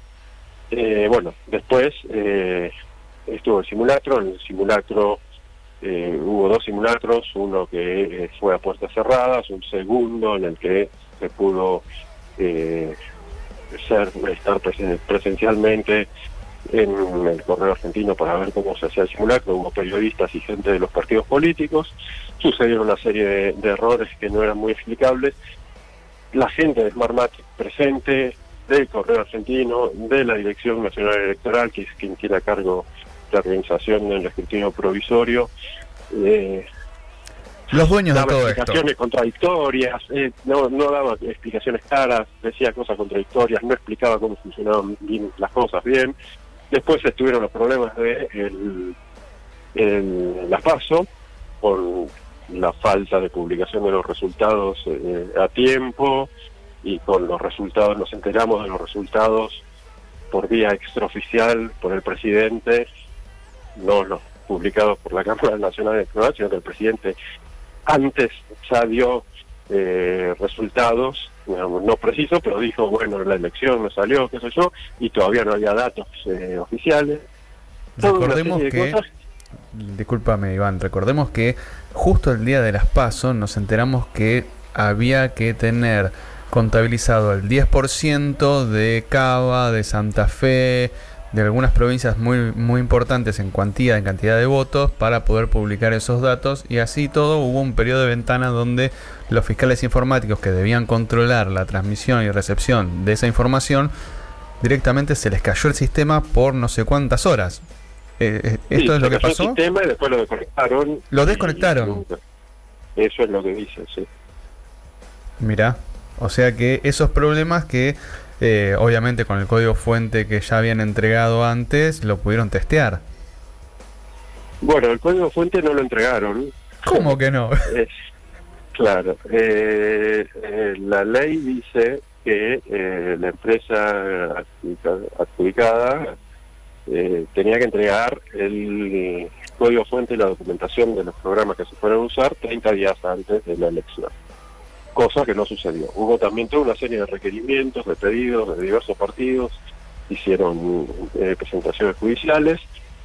Eh, bueno, después eh, estuvo el simulacro. En el simulacro eh, hubo dos simulacros, uno que eh, fue a puertas cerradas, un segundo en el que se pudo eh, ser estar presen presencialmente en el Correo Argentino para ver cómo se hacía el simulacro. Hubo periodistas y gente de los partidos políticos. Sucedieron una serie de, de errores que no eran muy explicables. La gente de Smartmatic presente, del Correo Argentino, de la Dirección Nacional Electoral, que es quien tiene a cargo la organización del escrutinio provisorio, eh, los dueños de daba todo explicaciones esto. contradictorias, eh, no, no daba explicaciones claras, decía cosas contradictorias, no explicaba cómo funcionaban bien las cosas bien. Después estuvieron los problemas de el, el, la PASO, con la falta de publicación de los resultados eh, a tiempo, y con los resultados, nos enteramos de los resultados por vía extraoficial por el presidente, no los publicados por la Cámara Nacional Electoral, sino que el presidente antes ya dio eh, resultados, digamos, no precisos, pero dijo, bueno, la elección me salió, qué sé yo, y todavía no había datos eh, oficiales. Recordemos que, cosas. discúlpame Iván, recordemos que justo el día de las PASO nos enteramos que había que tener contabilizado el diez por ciento de Cava, de Santa Fe, de algunas provincias muy muy importantes en cuantía, en cantidad de votos, para poder publicar esos datos, y así todo hubo un periodo de ventana donde los fiscales informáticos que debían controlar la transmisión y recepción de esa información, directamente se les cayó el sistema por no sé cuántas horas. Eh, ¿Esto Sí, es lo se que cayó el pasó? sistema y después lo desconectaron. ¿Lo desconectaron? Y, eso es lo que dice, sí. Mirá, o sea que esos problemas que eh, obviamente con el código fuente que ya habían entregado antes, lo pudieron testear. Bueno, el código fuente no lo entregaron. ¿Cómo que no? Eh, claro, eh, eh, la ley dice que eh, la empresa adjudicada eh, tenía que entregar el código fuente y la documentación de los programas que se fueran a usar treinta días antes de la elección, cosa que no sucedió. Hubo también toda una serie de requerimientos, de pedidos de diversos partidos, hicieron eh, presentaciones judiciales,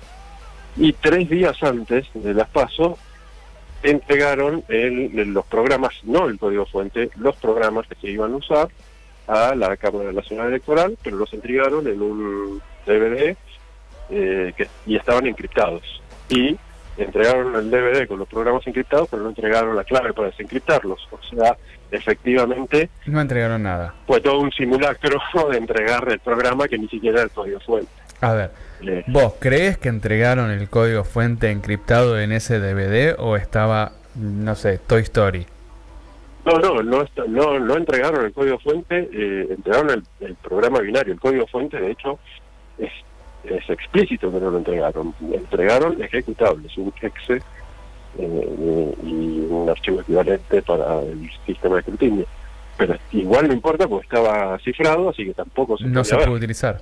y tres días antes de las PASO entregaron el, el, los programas, no el código fuente, los programas que se iban a usar a la Cámara Nacional Electoral, pero los entregaron en un D V D eh, que, y estaban encriptados. Y entregaron el D V D con los programas encriptados, pero no entregaron la clave para desencriptarlos. O sea, efectivamente No entregaron nada. fue todo un simulacro de entregar el programa que ni siquiera era el código fuente. A ver, Eh, ¿vos crees que entregaron el código fuente encriptado en ese D V D o estaba, no sé, Toy Story? No, no, no, está- no, no entregaron el código fuente, eh, entregaron el, el programa binario. El código fuente, de hecho, es, es explícito que no lo entregaron. Entregaron ejecutables, un exe eh, y un archivo equivalente para el sistema de escrutinio. Pero igual no importa porque estaba cifrado, así que tampoco se No se podía puede ver. utilizar.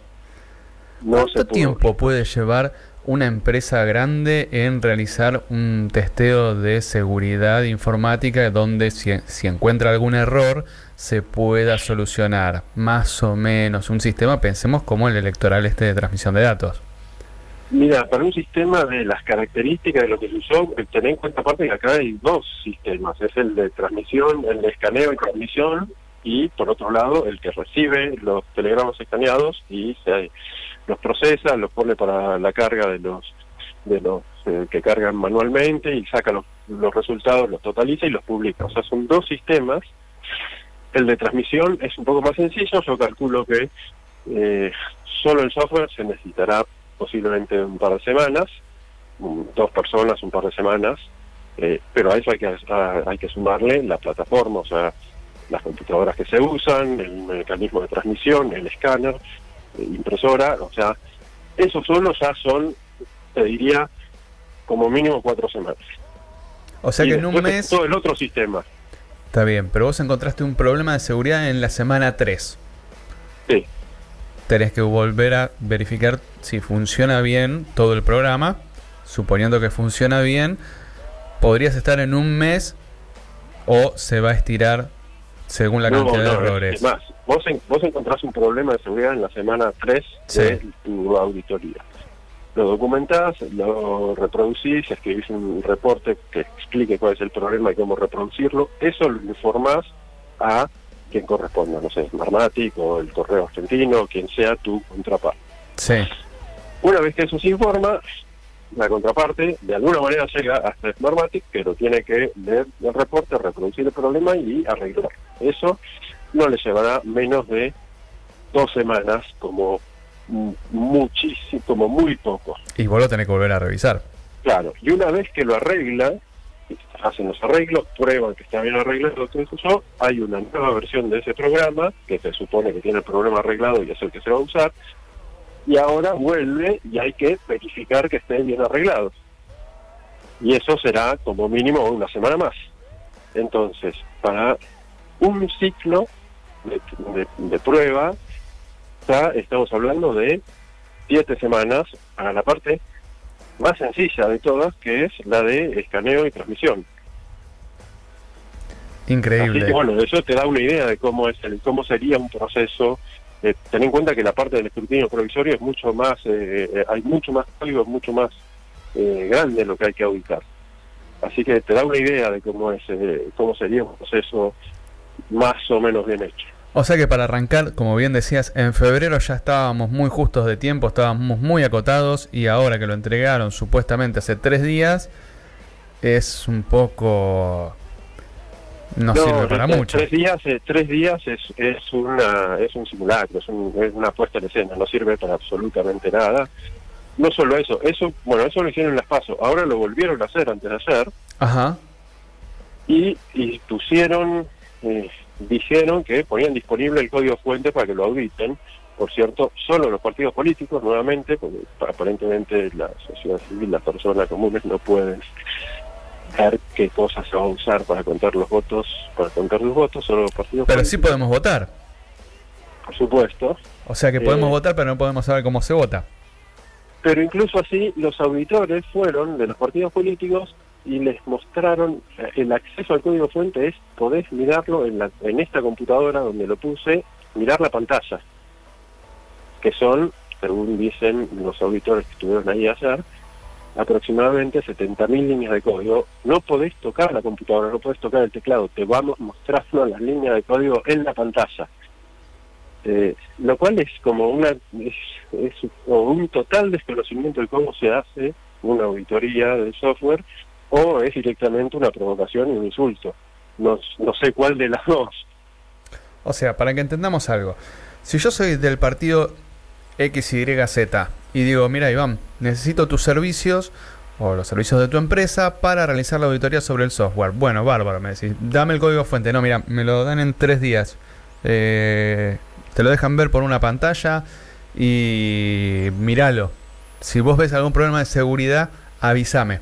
No se ¿Cuánto pudo. tiempo puede llevar una empresa grande en realizar un testeo de seguridad informática donde si, si encuentra algún error se pueda solucionar? Más o menos un sistema, pensemos como el electoral este de transmisión de datos. Mira, para un sistema de las características de lo que se usó, eh, ten en cuenta aparte que acá hay dos sistemas, es el de transmisión, el de escaneo y transmisión, y por otro lado el que recibe los telegramas escaneados y se, los procesa, los pone para la carga de los de los eh, que cargan manualmente y saca los, los resultados, los totaliza y los publica. O sea, son dos sistemas. El de transmisión es un poco más sencillo, yo calculo que eh, solo el software se necesitará posiblemente un par de semanas, um, dos personas, un par de semanas, eh, pero a eso hay que a, hay que sumarle la plataforma, o sea, las computadoras que se usan, el mecanismo de transmisión, el escáner, eh, impresora, o sea, eso solo ya son, te diría, como mínimo cuatro semanas. O sea Y que en un después mes... todo el otro sistema. Está bien, pero vos encontraste un problema de seguridad en la semana tres. Sí. Tenés que volver a verificar si funciona bien todo el programa. Suponiendo que funciona bien, podrías estar en un mes ¿O se va a estirar según la No, cantidad no, de errores? es más, vos, en- vos encontrás un problema de seguridad en la semana tres Sí. de tu auditoría. Lo documentás, lo reproducís, escribís un reporte que explique cuál es el problema y cómo reproducirlo. Eso lo informás a quien corresponda, no sé, Smartmatic o el Correo Argentino, quien sea tu contraparte. Sí. Una vez que eso se informa, la contraparte de alguna manera llega hasta Smartmatic, pero tiene que leer el reporte, reproducir el problema y arreglar. Eso no le llevará menos de dos semanas, como muchísimo, como muy poco. Y vos lo tenés que volver a revisar. Claro, y una vez que lo arregla, hacen los arreglos, prueban que está bien arreglado todo eso, hay una nueva versión de ese programa que se supone que tiene el problema arreglado y es el que se va a usar, y ahora vuelve y hay que verificar que esté bien arreglado. Y eso será como mínimo una semana más. Entonces, para un ciclo de, de, de prueba, ya estamos hablando de siete semanas a la parte más sencilla de todas, que es la de escaneo y transmisión. Increíble. Así que bueno, eso te da una idea de cómo es el, cómo sería un proceso. Eh, ten en cuenta que la parte del escrutinio provisorio es mucho más, eh, eh, hay mucho más código, es mucho más eh, grande lo que hay que auditar. Así que te da una idea de cómo es, eh, cómo sería un proceso más o menos bien hecho. O sea que para arrancar, como bien decías, en febrero ya estábamos muy justos de tiempo, estábamos muy acotados, y ahora que lo entregaron supuestamente hace tres días, es un poco... no, no sirve para tres, mucho. Tres días, eh, tres días es, es, una, es un simulacro, es, un, es una puesta en escena, no sirve para absolutamente nada. No solo eso, eso bueno, eso lo hicieron en las PASO, ahora lo volvieron a hacer antes de ayer. Ajá. Y, y pusieron... Eh, dijeron que ponían disponible el código fuente para que lo auditen. Por cierto, solo los partidos políticos, nuevamente, porque aparentemente la sociedad civil, las personas comunes no pueden ver qué cosas se va a usar para contar los votos, para contar los votos, solo los partidos Pero políticos. sí podemos votar. Por supuesto. O sea que podemos Eh, votar, pero no podemos saber cómo se vota. Pero incluso así, los auditores fueron de los partidos políticos y les mostraron eh, el acceso al código fuente. Es, podés mirarlo en, la, en esta computadora donde lo puse, mirar la pantalla, que son, según dicen los auditores que estuvieron ahí ayer, aproximadamente setenta mil líneas de código. No podés tocar la computadora, no podés tocar el teclado, te vamos mostrando las líneas de código en la pantalla. Eh, lo cual es como una es, es un total desconocimiento de cómo se hace una auditoría del software, o es directamente una provocación y un insulto. No, no sé cuál de las dos. O sea, para que entendamos algo, si yo soy del partido X Y Z y digo, mira Iván, necesito tus servicios o los servicios de tu empresa para realizar la auditoría sobre el software. Bueno, bárbaro, me decís, dame el código fuente. No, mira, me lo dan en tres días. Eh, te lo dejan ver por una pantalla y míralo. Si vos ves algún problema de seguridad, avísame.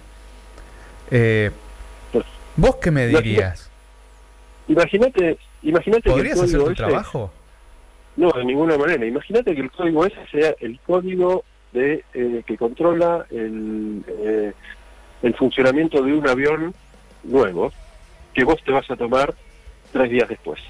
Eh, ¿Vos qué me dirías? Imagínate, imagínate que el ¿Podrías hacer código tu ese, trabajo? No, de ninguna manera. Imagínate que el código ese sea el código de eh, que controla el, eh, el funcionamiento de un avión nuevo, que vos te vas a tomar tres días después.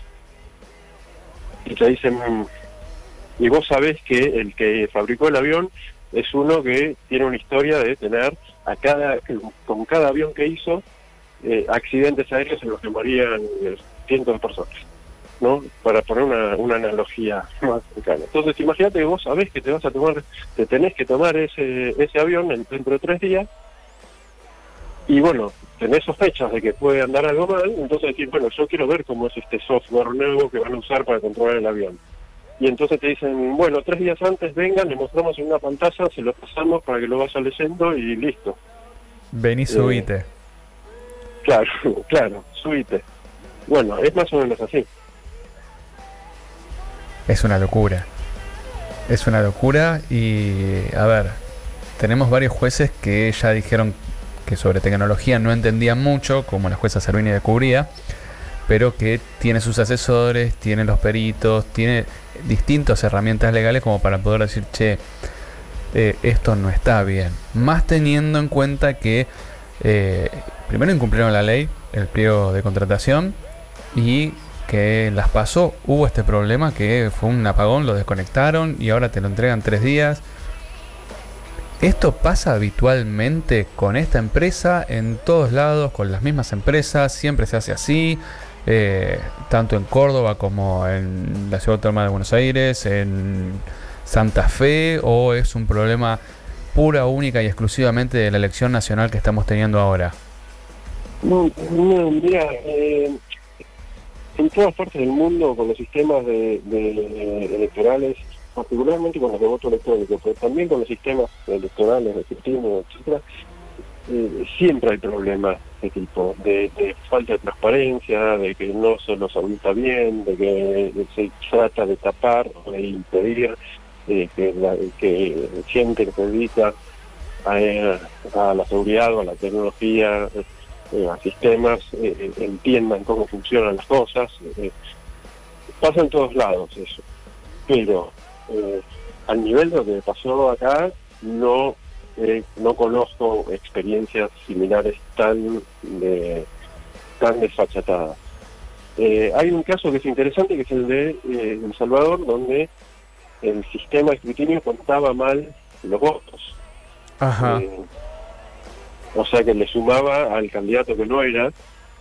Y te dicen, y vos sabés que el que fabricó el avión es uno que tiene una historia de tener a cada con cada avión que hizo eh, accidentes aéreos en los que morían eh, cientos de personas, ¿no? Para poner una, una analogía más cercana. Entonces imagínate que vos sabés que te vas a tomar, te tenés que tomar ese ese avión en, dentro de tres días, y bueno, tenés sospechas de que puede andar algo mal, entonces decir, bueno, yo quiero ver cómo es este software nuevo que van a usar para controlar el avión. Y entonces te dicen, bueno, tres días antes vengan, le mostramos en una pantalla, se lo pasamos para que lo vaya leyendo y listo. Vení, subite. Eh, claro, claro, subite. Bueno, es más o menos así. Es una locura. Es una locura y, a ver, tenemos varios jueces que ya dijeron que sobre tecnología no entendían mucho, como la jueza Servini de Cubría, pero que tiene sus asesores, tiene los peritos, tiene distintas herramientas legales como para poder decir, che, eh, esto no está bien. Más teniendo en cuenta que eh, primero incumplieron la ley, el pliego de contratación, y que las pasó, hubo este problema que fue un apagón, lo desconectaron y ahora te lo entregan tres días. ¿Esto pasa habitualmente con esta empresa, en todos lados, con las mismas empresas? ¿Siempre se hace así? Eh, tanto en Córdoba como en la Ciudad Autónoma de Buenos Aires, en Santa Fe, ¿o es un problema pura, única y exclusivamente de la elección nacional que estamos teniendo ahora? No, no, mira, eh, en todas partes del mundo, con los sistemas de, de electorales, particularmente con los de voto electrónico, pero también con los sistemas electorales, de escrutinio, etcétera, eh, siempre hay problemas de este tipo, de, de falta de transparencia, de que no se los audita bien, de que se trata de tapar o de impedir eh, que, la, que gente que se dedica a, a la seguridad o a la tecnología, eh, a sistemas, eh, entiendan cómo funcionan las cosas. Eh, pasa en todos lados eso, pero Eh, al nivel de lo que pasó acá, no eh, no conozco experiencias similares tan de, tan desfachatadas. Eh, hay un caso que es interesante, que es el de eh, El Salvador, donde el sistema de escrutinio contaba mal los votos. Ajá. Eh, o sea que le sumaba al candidato que no era,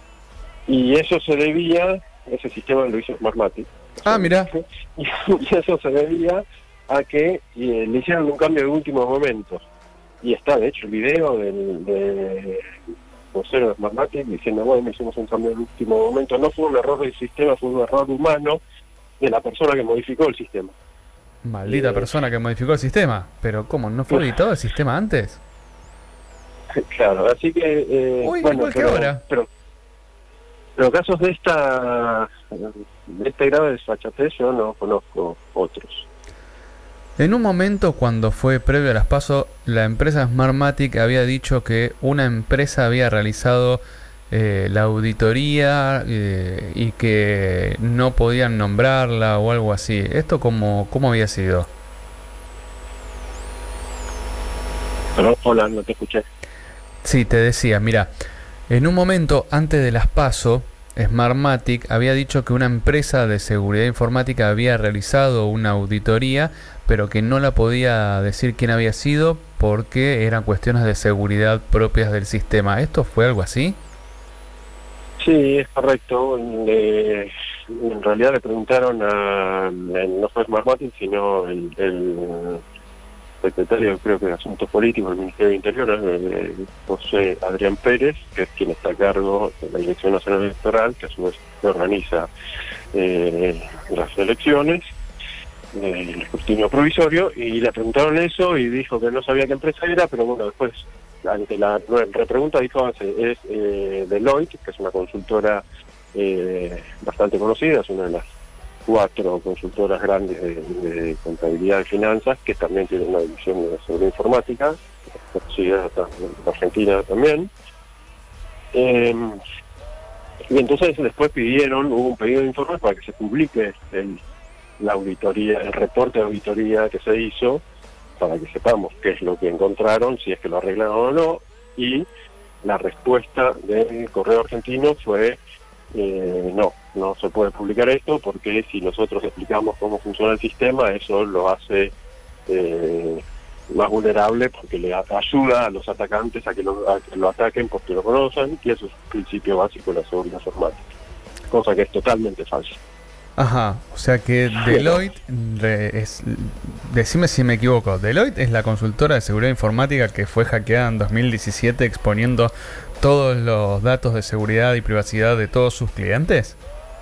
y eso se debía, ese sistema lo hizo Smartmatic. Ah, mira. Y eso se debía a que eh, le hicieron un cambio de último momento. Y está, de hecho, el video del de vocero de Smartmatic diciendo, bueno, hicimos un cambio de último momento. No fue un error del sistema, fue un error humano de la persona que modificó el sistema. Maldita eh, persona que modificó el sistema. Pero ¿cómo? ¿No fue auditado el sistema antes? Claro, así que... Eh, Uy, bueno, igual que pero, ahora. Pero, pero casos de esta de este grado de desfachatez yo no conozco otros. En un momento, cuando fue previo a las PASO, la empresa Smartmatic había dicho que una empresa había realizado eh, la auditoría eh, y que no podían nombrarla o algo así. ¿Esto cómo, cómo había sido? Pero, hola, no te escuché. Sí, te decía, mira, en un momento antes de las PASO, Smartmatic había dicho que una empresa de seguridad informática había realizado una auditoría, pero que no la podía decir quién había sido porque eran cuestiones de seguridad propias del sistema. ¿Esto fue algo así? Sí, es correcto. Le, en realidad le preguntaron a, no fue Smartmatic, sino el, el secretario, creo que de Asuntos Políticos del Ministerio del Interior, eh, José Adrián Pérez, que es quien está a cargo de la Dirección Nacional Electoral, que a su vez organiza eh, las elecciones, eh, el escrutinio provisorio, y le preguntaron eso y dijo que no sabía qué empresa era, pero bueno, después, ante la repregunta, dijo es eh, Deloitte, que es una consultora eh, bastante conocida, es una de las cuatro consultoras grandes de, de contabilidad y finanzas, que también tienen una división de seguridad informática, conocida en Argentina también. Eh, y entonces después pidieron, hubo un pedido de informes para que se publique el, la auditoría, el reporte de auditoría que se hizo, para que sepamos qué es lo que encontraron, si es que lo arreglaron o no, y la respuesta del Correo Argentino fue eh, no, no se puede publicar esto porque si nosotros explicamos cómo funciona el sistema, eso lo hace eh, más vulnerable porque le a- ayuda a los atacantes a que, lo, a que lo ataquen porque lo conocen, y eso es un principio básico de la seguridad informática, cosa que es totalmente falsa. Ajá, o sea que Deloitte, re- es, decime si me equivoco, Deloitte es la consultora de seguridad informática que fue hackeada en dos mil diecisiete exponiendo todos los datos de seguridad y privacidad de todos sus clientes.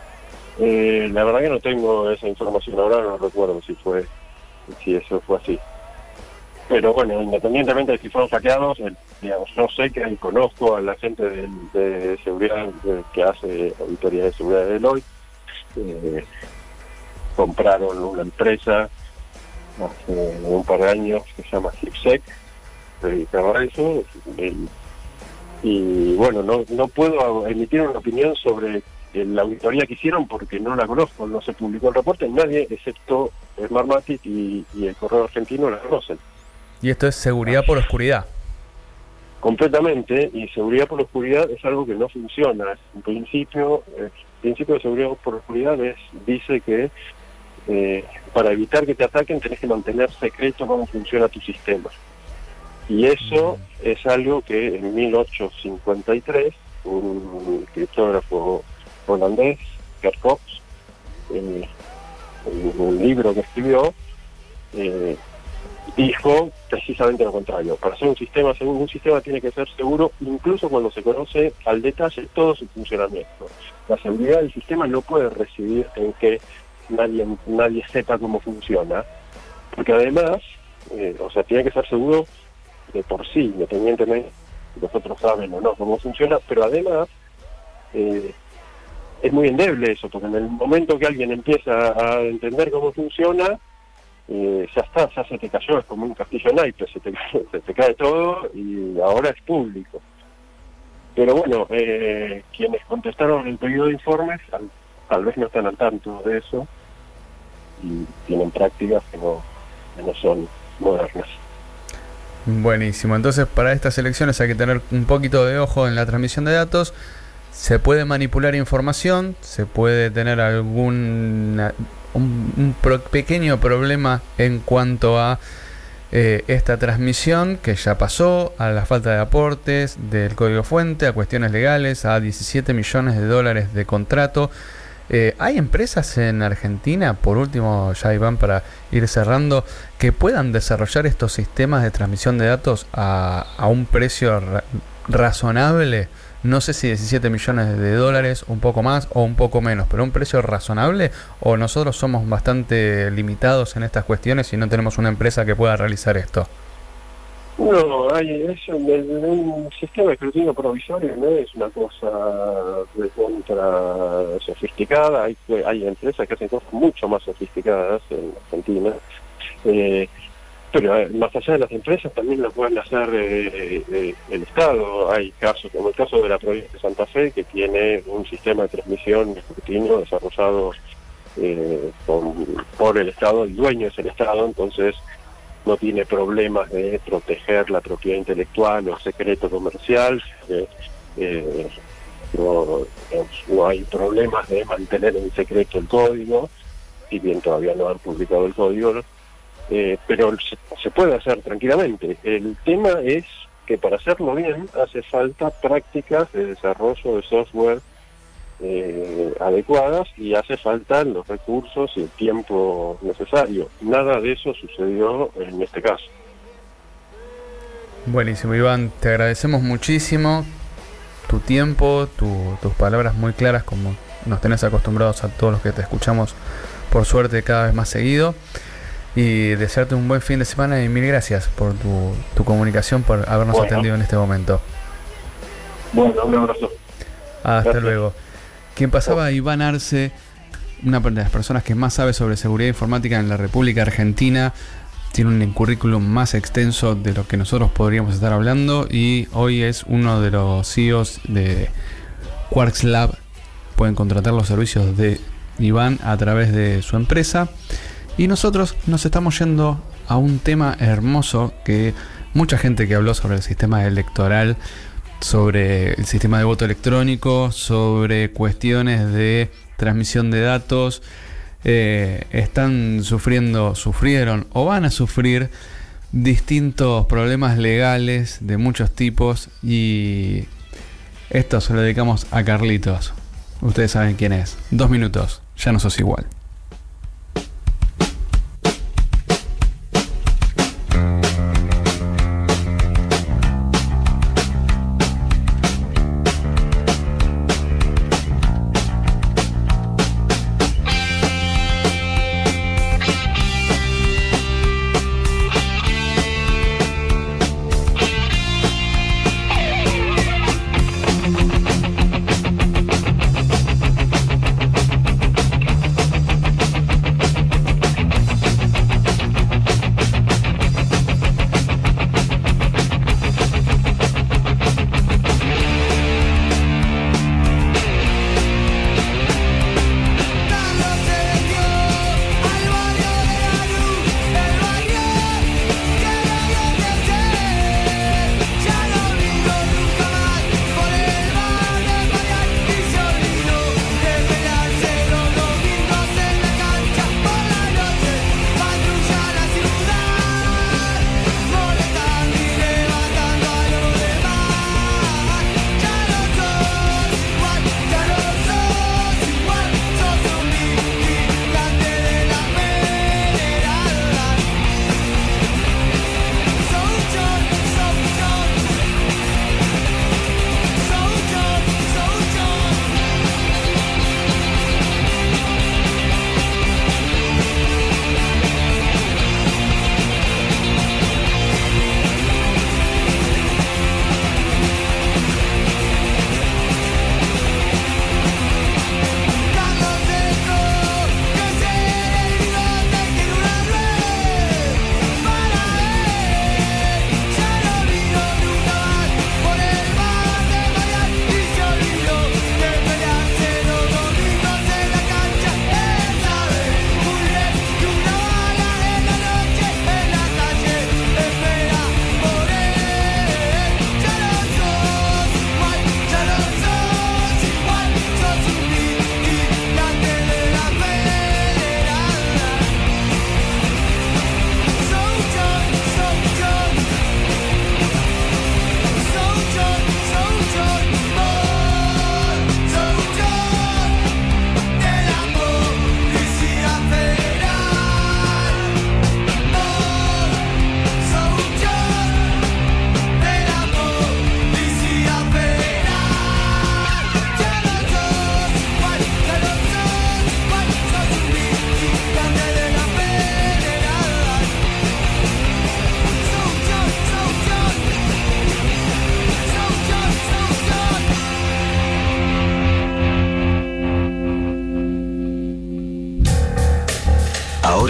Eh, la verdad que no tengo esa información ahora, no recuerdo si fue si eso fue así. Pero bueno, independientemente de si fueron hackeados, el, digamos, yo sé que conozco a la gente de, de seguridad de, que hace auditoría de seguridad de Deloitte. Eh, compraron una empresa hace un par de años que se llama HipSec, dedicada a eso, el, y bueno, no no puedo emitir una opinión sobre la auditoría que hicieron porque no la conozco, no se publicó el reporte, nadie excepto Smartmatic y, y el Correo Argentino la conocen. Y esto es seguridad por oscuridad. completamente, y seguridad por oscuridad es algo que no funciona. En principio, el principio de seguridad por oscuridad es, dice que eh, para evitar que te ataquen tenés que mantener secreto cómo funciona tu sistema. Y eso es algo que en mil ochocientos cincuenta y tres un criptógrafo holandés, Gert Cox, eh, en un libro que escribió, eh, dijo precisamente lo contrario. Para ser un sistema seguro, un sistema tiene que ser seguro incluso cuando se conoce al detalle todo su funcionamiento. La seguridad del sistema no puede residir en que nadie nadie sepa cómo funciona, porque además, eh, o sea, tiene que ser seguro de por sí, independientemente si los otros saben o no cómo funciona, pero además eh, es muy endeble eso, porque en el momento que alguien empieza a entender cómo funciona, eh, ya está, ya se te cayó, es como un castillo naipes, se te, se te cae todo y ahora es público. Pero bueno, eh, quienes contestaron el pedido de informes tal, tal vez no están al tanto de eso y tienen prácticas que no, que no son modernas. Buenísimo, entonces para estas elecciones hay que tener un poquito de ojo en la transmisión de datos. Se puede manipular información, se puede tener algún un, un pro, pequeño problema en cuanto a eh, esta transmisión que ya pasó, a la falta de aportes del código fuente, a cuestiones legales, a diecisiete millones de dólares de contrato. Eh, ¿Hay empresas en Argentina, por último, ya Iván, para ir cerrando, que puedan desarrollar estos sistemas de transmisión de datos a, a un precio ra- razonable? No sé si diecisiete millones de dólares, un poco más o un poco menos, pero un precio razonable, o nosotros somos bastante limitados en estas cuestiones y no tenemos una empresa que pueda realizar esto. No, hay, es un, un sistema de escrutinio provisorio, no es una cosa de contra sofisticada. Hay, hay empresas que hacen cosas mucho más sofisticadas en Argentina, eh, pero eh, más allá de las empresas también lo pueden hacer eh, eh, el Estado. Hay casos, como el caso de la provincia de Santa Fe, que tiene un sistema de transmisión de escrutinio desarrollado eh, con, por el Estado. El dueño es el Estado, entonces no tiene problemas de proteger la propiedad intelectual o secreto comercial, eh, eh, no, no hay problemas de mantener en secreto el código, si bien todavía no han publicado el código, eh, pero se, se puede hacer tranquilamente. El tema es que para hacerlo bien hace falta prácticas de desarrollo de software Eh, adecuadas y hace falta los recursos y el tiempo necesario. Nada de eso sucedió en este caso. Buenísimo, Iván, te agradecemos muchísimo tu tiempo, tu, tus palabras muy claras, como nos tenés acostumbrados a todos los que te escuchamos, por suerte cada vez más seguido, y desearte un buen fin de semana y mil gracias por tu, tu comunicación, por habernos bueno. atendido en este momento. Bueno, un abrazo. Hasta gracias. Luego. Quien pasaba, Iván Arce, una de las personas que más sabe sobre seguridad informática en la República Argentina, tiene un currículum más extenso de lo que nosotros podríamos estar hablando y hoy es uno de los C E Os de Quarks Lab. Pueden contratar los servicios de Iván a través de su empresa. Y nosotros nos estamos yendo a un tema hermoso que mucha gente que habló sobre el sistema electoral, sobre el sistema de voto electrónico, sobre cuestiones de transmisión de datos, eh, están sufriendo, sufrieron o van a sufrir distintos problemas legales de muchos tipos, y esto se lo dedicamos a Carlitos. Ustedes saben quién es. Dos minutos, ya no sos igual.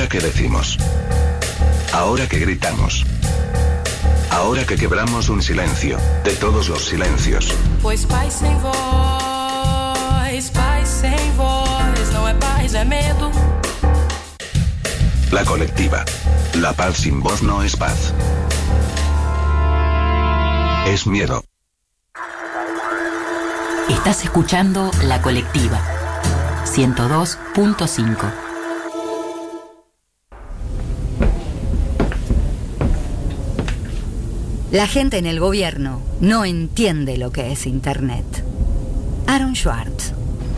Ahora que decimos. Ahora que gritamos. Ahora que quebramos un silencio, de todos los silencios. Pois paz sem voz, paz sem voz, não é paz, é medo. La colectiva. La paz sin voz no es paz. Es miedo. Estás escuchando La Colectiva ciento dos punto cinco. La gente en el gobierno no entiende lo que es Internet. Aaron Swartz.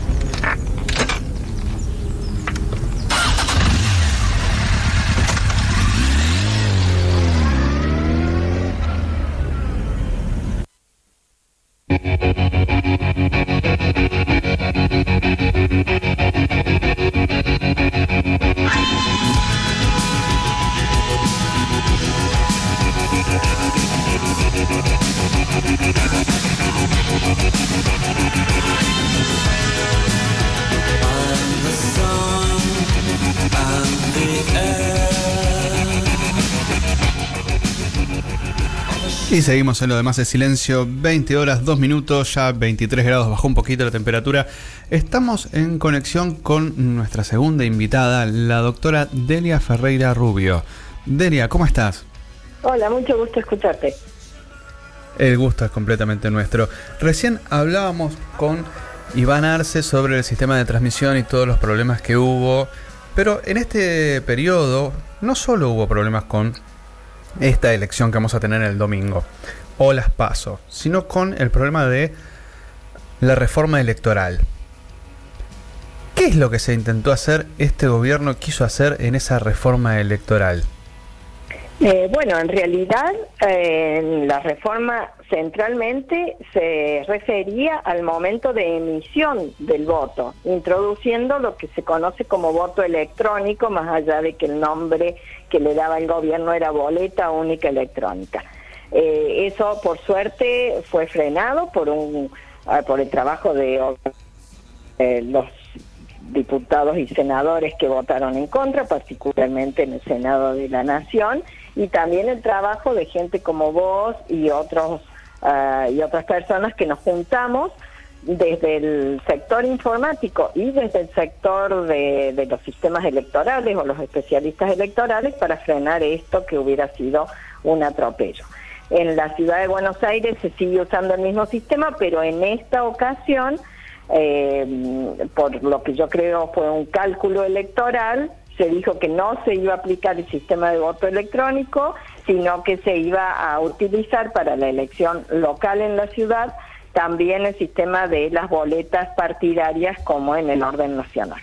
Y seguimos en lo demás de silencio, veinte horas, dos minutos, ya veintitrés grados, bajó un poquito la temperatura. Estamos en conexión con nuestra segunda invitada, la doctora Delia Ferreira Rubio. Delia, ¿cómo estás? Hola, mucho gusto escucharte. El gusto es completamente nuestro. Recién hablábamos con Iván Arce sobre el sistema de transmisión y todos los problemas que hubo, pero en este periodo no solo hubo problemas con esta elección que vamos a tener el domingo o las PASO, sino con el problema de la reforma electoral. ¿Qué es lo que se intentó hacer, este gobierno quiso hacer en esa reforma electoral? Eh, bueno, en realidad eh, la reforma centralmente se refería al momento de emisión del voto, introduciendo lo que se conoce como voto electrónico, más allá de que el nombre que le daba el gobierno era boleta única electrónica. Eh, eso, por suerte, fue frenado por un por el trabajo de eh, los diputados y senadores que votaron en contra, particularmente en el Senado de la Nación, y también el trabajo de gente como vos y otros uh, y otras personas que nos juntamos desde el sector informático y desde el sector de, de los sistemas electorales o los especialistas electorales para frenar esto que hubiera sido un atropello. En la ciudad de Buenos Aires se sigue usando el mismo sistema, pero en esta ocasión, eh, por lo que yo creo fue un cálculo electoral, se dijo que no se iba a aplicar el sistema de voto electrónico, sino que se iba a utilizar para la elección local en la ciudad también el sistema de las boletas partidarias como en el orden nacional.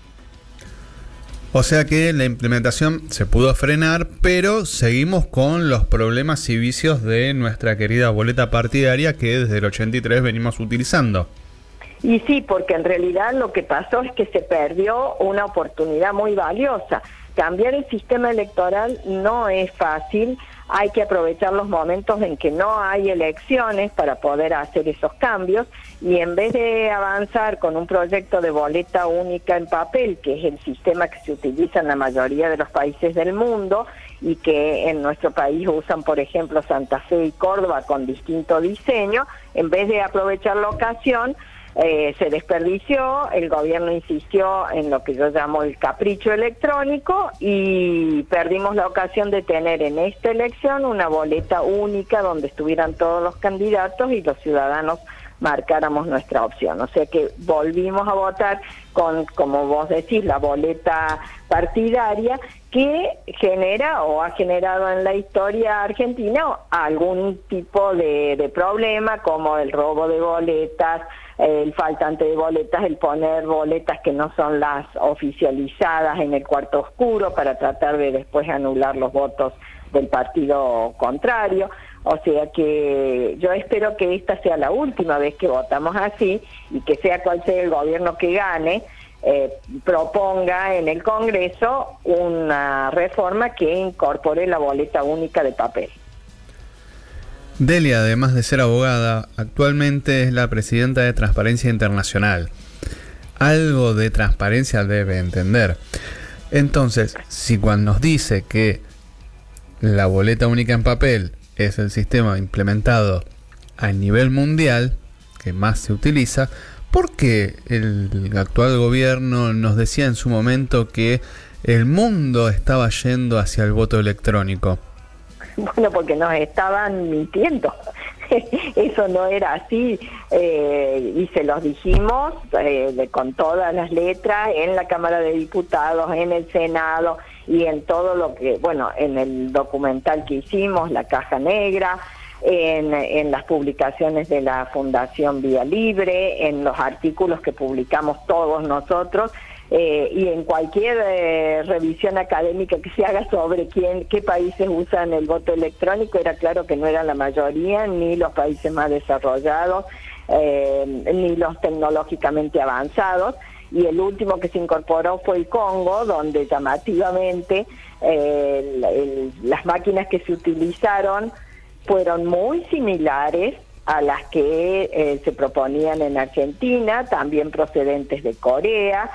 O sea que la implementación se pudo frenar, pero seguimos con los problemas y vicios de nuestra querida boleta partidaria que desde el ochenta y tres venimos utilizando. Y sí, porque en realidad lo que pasó es que se perdió una oportunidad muy valiosa. Cambiar el sistema electoral no es fácil, hay que aprovechar los momentos en que no hay elecciones para poder hacer esos cambios, y en vez de avanzar con un proyecto de boleta única en papel, que es el sistema que se utiliza en la mayoría de los países del mundo y que en nuestro país usan, por ejemplo, Santa Fe y Córdoba con distinto diseño, en vez de aprovechar la ocasión, Eh, se desperdició, el gobierno insistió en lo que yo llamo el capricho electrónico y perdimos la ocasión de tener en esta elección una boleta única donde estuvieran todos los candidatos y los ciudadanos marcáramos nuestra opción. O sea que volvimos a votar con, como vos decís, la boleta partidaria que genera o ha generado en la historia argentina algún tipo de, de problema, como el robo de boletas, el faltante de boletas, el poner boletas que no son las oficializadas en el cuarto oscuro para tratar de después anular los votos del partido contrario. O sea que yo espero que esta sea la última vez que votamos así y que sea cual sea el gobierno que gane, eh, proponga en el Congreso una reforma que incorpore la boleta única de papel. Delia, además de ser abogada, actualmente es la presidenta de Transparencia Internacional. Algo de transparencia debe entender. Entonces, si cuando nos dice que la boleta única en papel es el sistema implementado a nivel mundial que más se utiliza, ¿por qué el actual gobierno nos decía en su momento que el mundo estaba yendo hacia el voto electrónico? Bueno, porque nos estaban mintiendo. Eso no era así, eh, y se los dijimos eh, de, con todas las letras en la Cámara de Diputados, en el Senado y en todo lo que, bueno, en el documental que hicimos, La Caja Negra, en, en las publicaciones de la Fundación Vía Libre, en los artículos que publicamos todos nosotros. Eh, y en cualquier eh, revisión académica que se haga sobre quién, qué países usan el voto electrónico, era claro que no era la mayoría, ni los países más desarrollados, eh, ni los tecnológicamente avanzados, y el último que se incorporó fue el Congo, donde llamativamente eh, el, el, las máquinas que se utilizaron fueron muy similares a las que eh, se proponían en Argentina, también procedentes de Corea,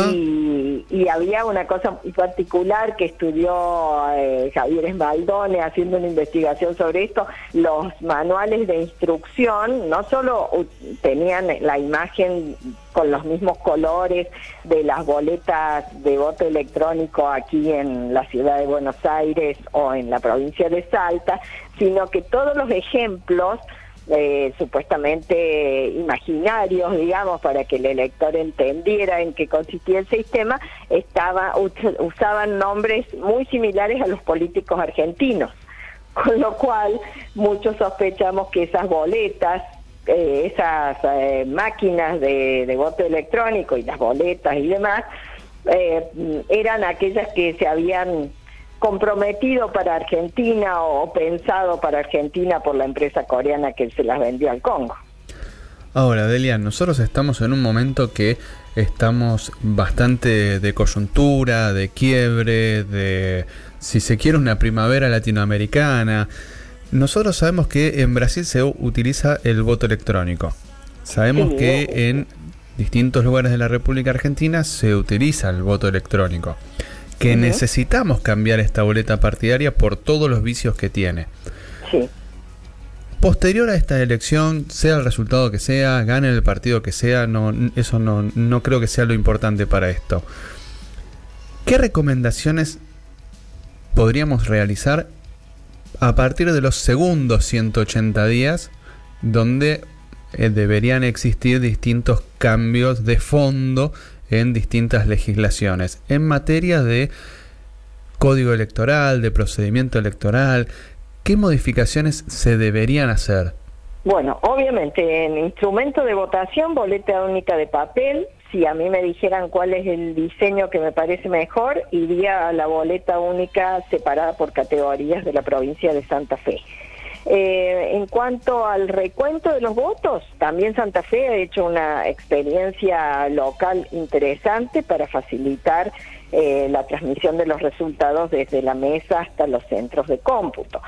y, y había una cosa muy particular que estudió eh, Javier Esbaldone haciendo una investigación sobre esto. Los manuales de instrucción no solo uh, tenían la imagen con los mismos colores de las boletas de voto electrónico aquí en la ciudad de Buenos Aires o en la provincia de Salta, sino que todos los ejemplos Eh, supuestamente imaginarios, digamos, para que el elector entendiera en qué consistía el sistema, estaba, usaban nombres muy similares a los políticos argentinos, con lo cual muchos sospechamos que esas boletas, eh, esas eh, máquinas de, de voto electrónico y las boletas y demás, eh, eran aquellas que se habían comprometido para Argentina o pensado para Argentina por la empresa coreana que se las vendió al Congo. Ahora, Delia, nosotros estamos en un momento que estamos bastante de coyuntura, de quiebre, de, si se quiere, una primavera latinoamericana. Nosotros sabemos que en Brasil se utiliza el voto electrónico. Sabemos sí, que eh, en distintos lugares de la República Argentina se utiliza el voto electrónico. Que uh-huh. necesitamos cambiar esta boleta partidaria por todos los vicios que tiene. Sí. Posterior a esta elección, sea el resultado que sea, gane el partido que sea, no, eso no, no creo que sea lo importante para esto. ¿Qué recomendaciones podríamos realizar a partir de los segundos ciento ochenta días, donde eh, deberían existir distintos cambios de fondo en distintas legislaciones, en materia de código electoral, de procedimiento electoral? ¿Qué modificaciones se deberían hacer? Bueno, obviamente en instrumento de votación, boleta única de papel. Si a mí me dijeran cuál es el diseño que me parece mejor, iría a la boleta única separada por categorías de la provincia de Santa Fe. Eh, en cuanto al recuento de los votos, también Santa Fe ha hecho una experiencia local interesante para facilitar eh, la transmisión de los resultados desde la mesa hasta los centros de cómputo.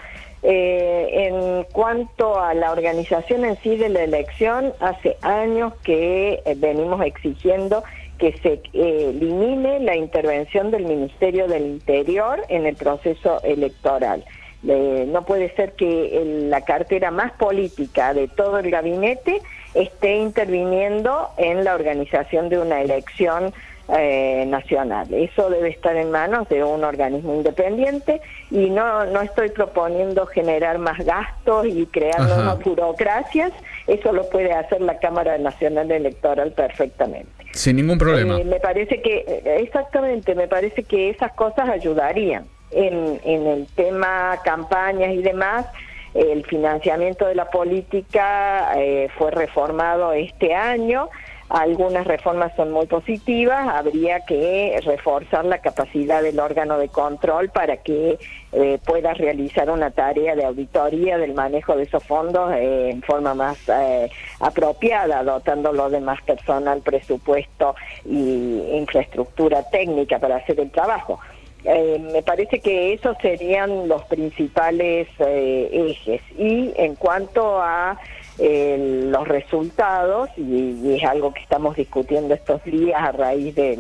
Eh, en cuanto a la organización en sí de la elección, hace años que eh, venimos exigiendo que se eh, elimine la intervención del Ministerio del Interior en el proceso electoral. Eh, no puede ser que el, la cartera más política de todo el gabinete esté interviniendo en la organización de una elección eh, nacional. Eso debe estar en manos de un organismo independiente, y no, no estoy proponiendo generar más gastos y crear Ajá. nuevas burocracias. Eso lo puede hacer la Cámara Nacional Electoral perfectamente. Sin ningún problema. Eh, me parece que, exactamente, me parece que esas cosas ayudarían. En, en el tema campañas y demás, el financiamiento de la política eh, fue reformado este año. Algunas reformas son muy positivas. Habría que reforzar la capacidad del órgano de control para que eh, pueda realizar una tarea de auditoría del manejo de esos fondos eh, en forma más eh, apropiada, dotándolo de más personal, presupuesto y infraestructura técnica para hacer el trabajo. Eh, me parece que esos serían los principales eh, ejes. Y en cuanto a eh, los resultados, y, y es algo que estamos discutiendo estos días a raíz del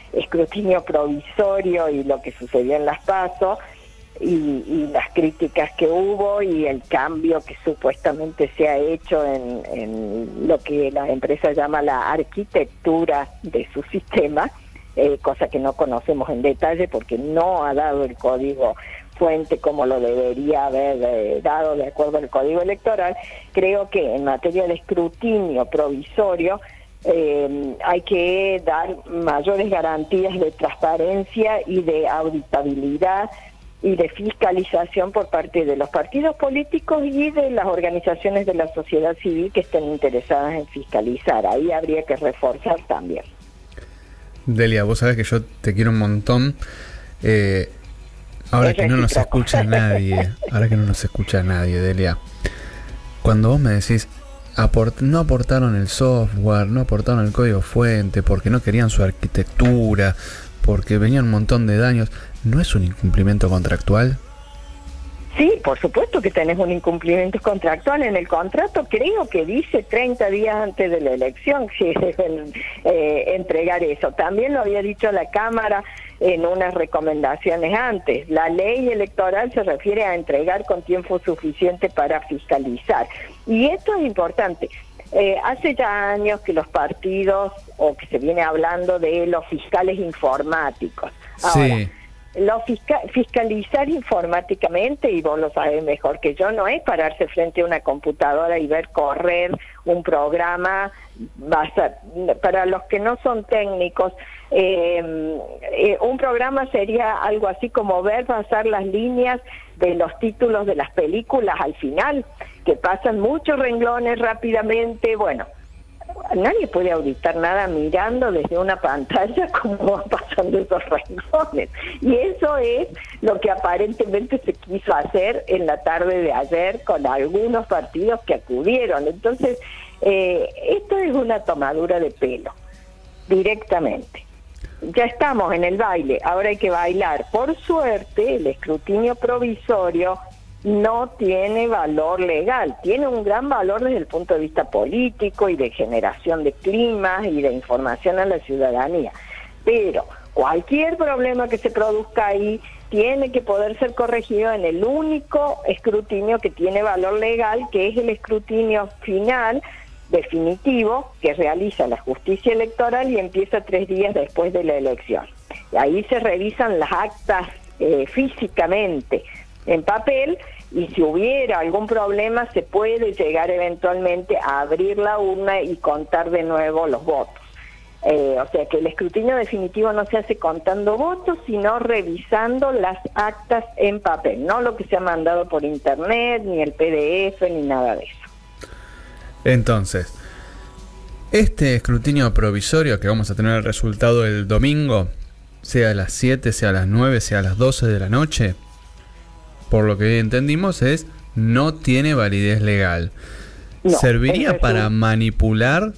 escrutinio provisorio y lo que sucedió en las PASO, y, y las críticas que hubo y el cambio que supuestamente se ha hecho en, en lo que la empresa llama la arquitectura de su sistema, eh, cosa que no conocemos en detalle porque no ha dado el código fuente como lo debería haber eh, dado de acuerdo al código electoral. Creo que en materia de escrutinio provisorio eh, hay que dar mayores garantías de transparencia y de auditabilidad y de fiscalización por parte de los partidos políticos y de las organizaciones de la sociedad civil que estén interesadas en fiscalizar. Ahí habría que reforzar también. Delia, vos sabés que yo te quiero un montón. Eh, ahora es que no nos escucha nadie, ahora que no nos escucha nadie, Delia. Cuando vos me decís, aport- no aportaron el software, no aportaron el código fuente, porque no querían su arquitectura, porque venían un montón de daños, ¿no es un incumplimiento contractual? Sí, por supuesto que tenés un incumplimiento contractual. En el contrato creo que dice treinta días antes de la elección que deben eh, entregar eso. También lo había dicho la Cámara en unas recomendaciones antes. La ley electoral se refiere a entregar con tiempo suficiente para fiscalizar. Y esto es importante. Eh, hace ya años que los partidos, o que se viene hablando de los fiscales informáticos. Ahora, sí. Lo fisca- fiscalizar informáticamente, y vos lo sabés mejor que yo, no es pararse frente a una computadora y ver correr un programa. Basa- para los que no son técnicos, eh, eh, un programa sería algo así como ver pasar las líneas de los títulos de las películas al final, que pasan muchos renglones rápidamente. Bueno, nadie puede auditar nada mirando desde una pantalla cómo van pasando esos renglones. Y eso es lo que aparentemente se quiso hacer en la tarde de ayer con algunos partidos que acudieron. Entonces, eh, esto es una tomadura de pelo, directamente. Ya estamos en el baile, ahora hay que bailar. Por suerte, el escrutinio provisorio no tiene valor legal, tiene un gran valor desde el punto de vista político y de generación de climas y de información a la ciudadanía, pero cualquier problema que se produzca ahí tiene que poder ser corregido en el único escrutinio que tiene valor legal, que es el escrutinio final, definitivo, que realiza la justicia electoral y empieza tres días después de la elección. Y ahí se revisan las actas eh, físicamente, en papel, y si hubiera algún problema se puede llegar eventualmente a abrir la urna y contar de nuevo los votos. Eh, o sea que el escrutinio definitivo no se hace contando votos, sino revisando las actas en papel, no lo que se ha mandado por internet, ni el P D F, ni nada de eso. Entonces, este escrutinio provisorio, que vamos a tener el resultado el domingo, sea a las siete, sea a las nueve, sea a las doce de la noche, por lo que entendimos es, no tiene validez legal. No, ¿serviría para un... manipular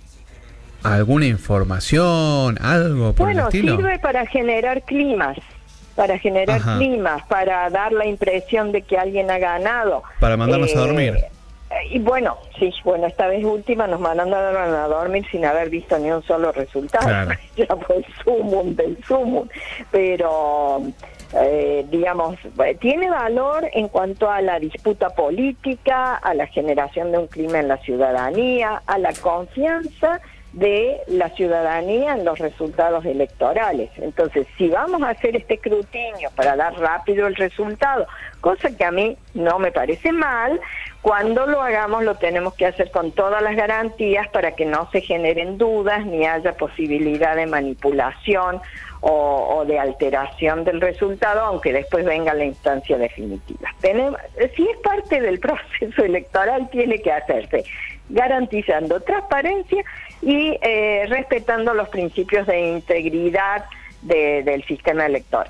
alguna información, algo por bueno, el estilo? Bueno, sirve para generar climas, para generar Ajá. climas, para dar la impresión de que alguien ha ganado. Para mandarnos eh, a dormir. Y bueno, sí, bueno, esta vez última nos mandaron a dormir sin haber visto ni un solo resultado. Claro. Ya fue el sumum del sumum. Pero... Eh, digamos, tiene valor en cuanto a la disputa política, a la generación de un clima en la ciudadanía, a la confianza de la ciudadanía en los resultados electorales. Entonces, si vamos a hacer este escrutinio para dar rápido el resultado, cosa que a mí no me parece mal, cuando lo hagamos lo tenemos que hacer con todas las garantías para que no se generen dudas ni haya posibilidad de manipulación o, o de alteración del resultado, aunque después venga la instancia definitiva. Tenemos, si es parte del proceso electoral, tiene que hacerse garantizando transparencia y eh, respetando los principios de integridad de, del sistema electoral.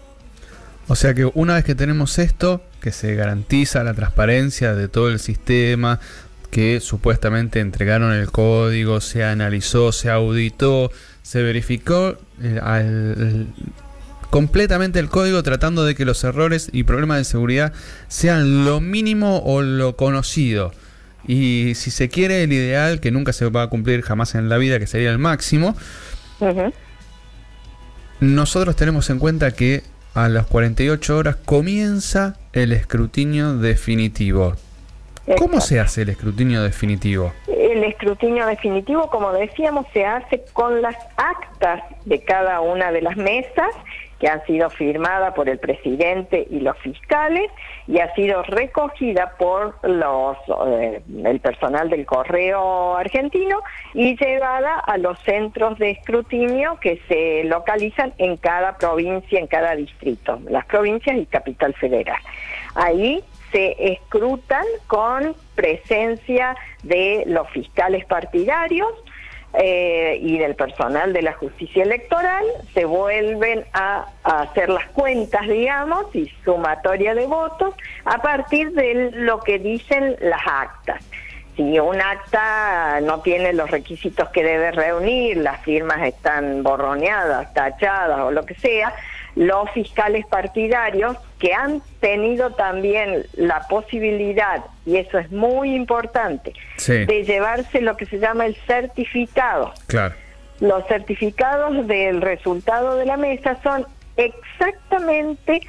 O sea que una vez que tenemos esto, que se garantiza la transparencia de todo el sistema, que supuestamente entregaron el código, se analizó, se auditó, se verificó eh, al, completamente el código, tratando de que los errores y problemas de seguridad sean lo mínimo o lo conocido. Y si se quiere, el ideal, que nunca se va a cumplir jamás en la vida, que sería el máximo, uh-huh. nosotros tenemos en cuenta que a las cuarenta y ocho horas comienza el escrutinio definitivo. Exacto. ¿Cómo se hace el escrutinio definitivo? El escrutinio definitivo, como decíamos, se hace con las actas de cada una de las mesas que han sido firmadas por el presidente y los fiscales y ha sido recogida por los eh, el personal del Correo Argentino y llevada a los centros de escrutinio que se localizan en cada provincia, en cada distrito, las provincias y Capital Federal. Ahí se escrutan con presencia de los fiscales partidarios eh, y del personal de la justicia electoral, se vuelven a, a hacer las cuentas, digamos, y sumatoria de votos a partir de lo que dicen las actas. Si un acta no tiene los requisitos que debe reunir, las firmas están borroneadas, tachadas o lo que sea, los fiscales partidarios que han tenido también la posibilidad, y eso es muy importante, sí, de llevarse lo que se llama el certificado. Claro. Los certificados del resultado de la mesa son exactamente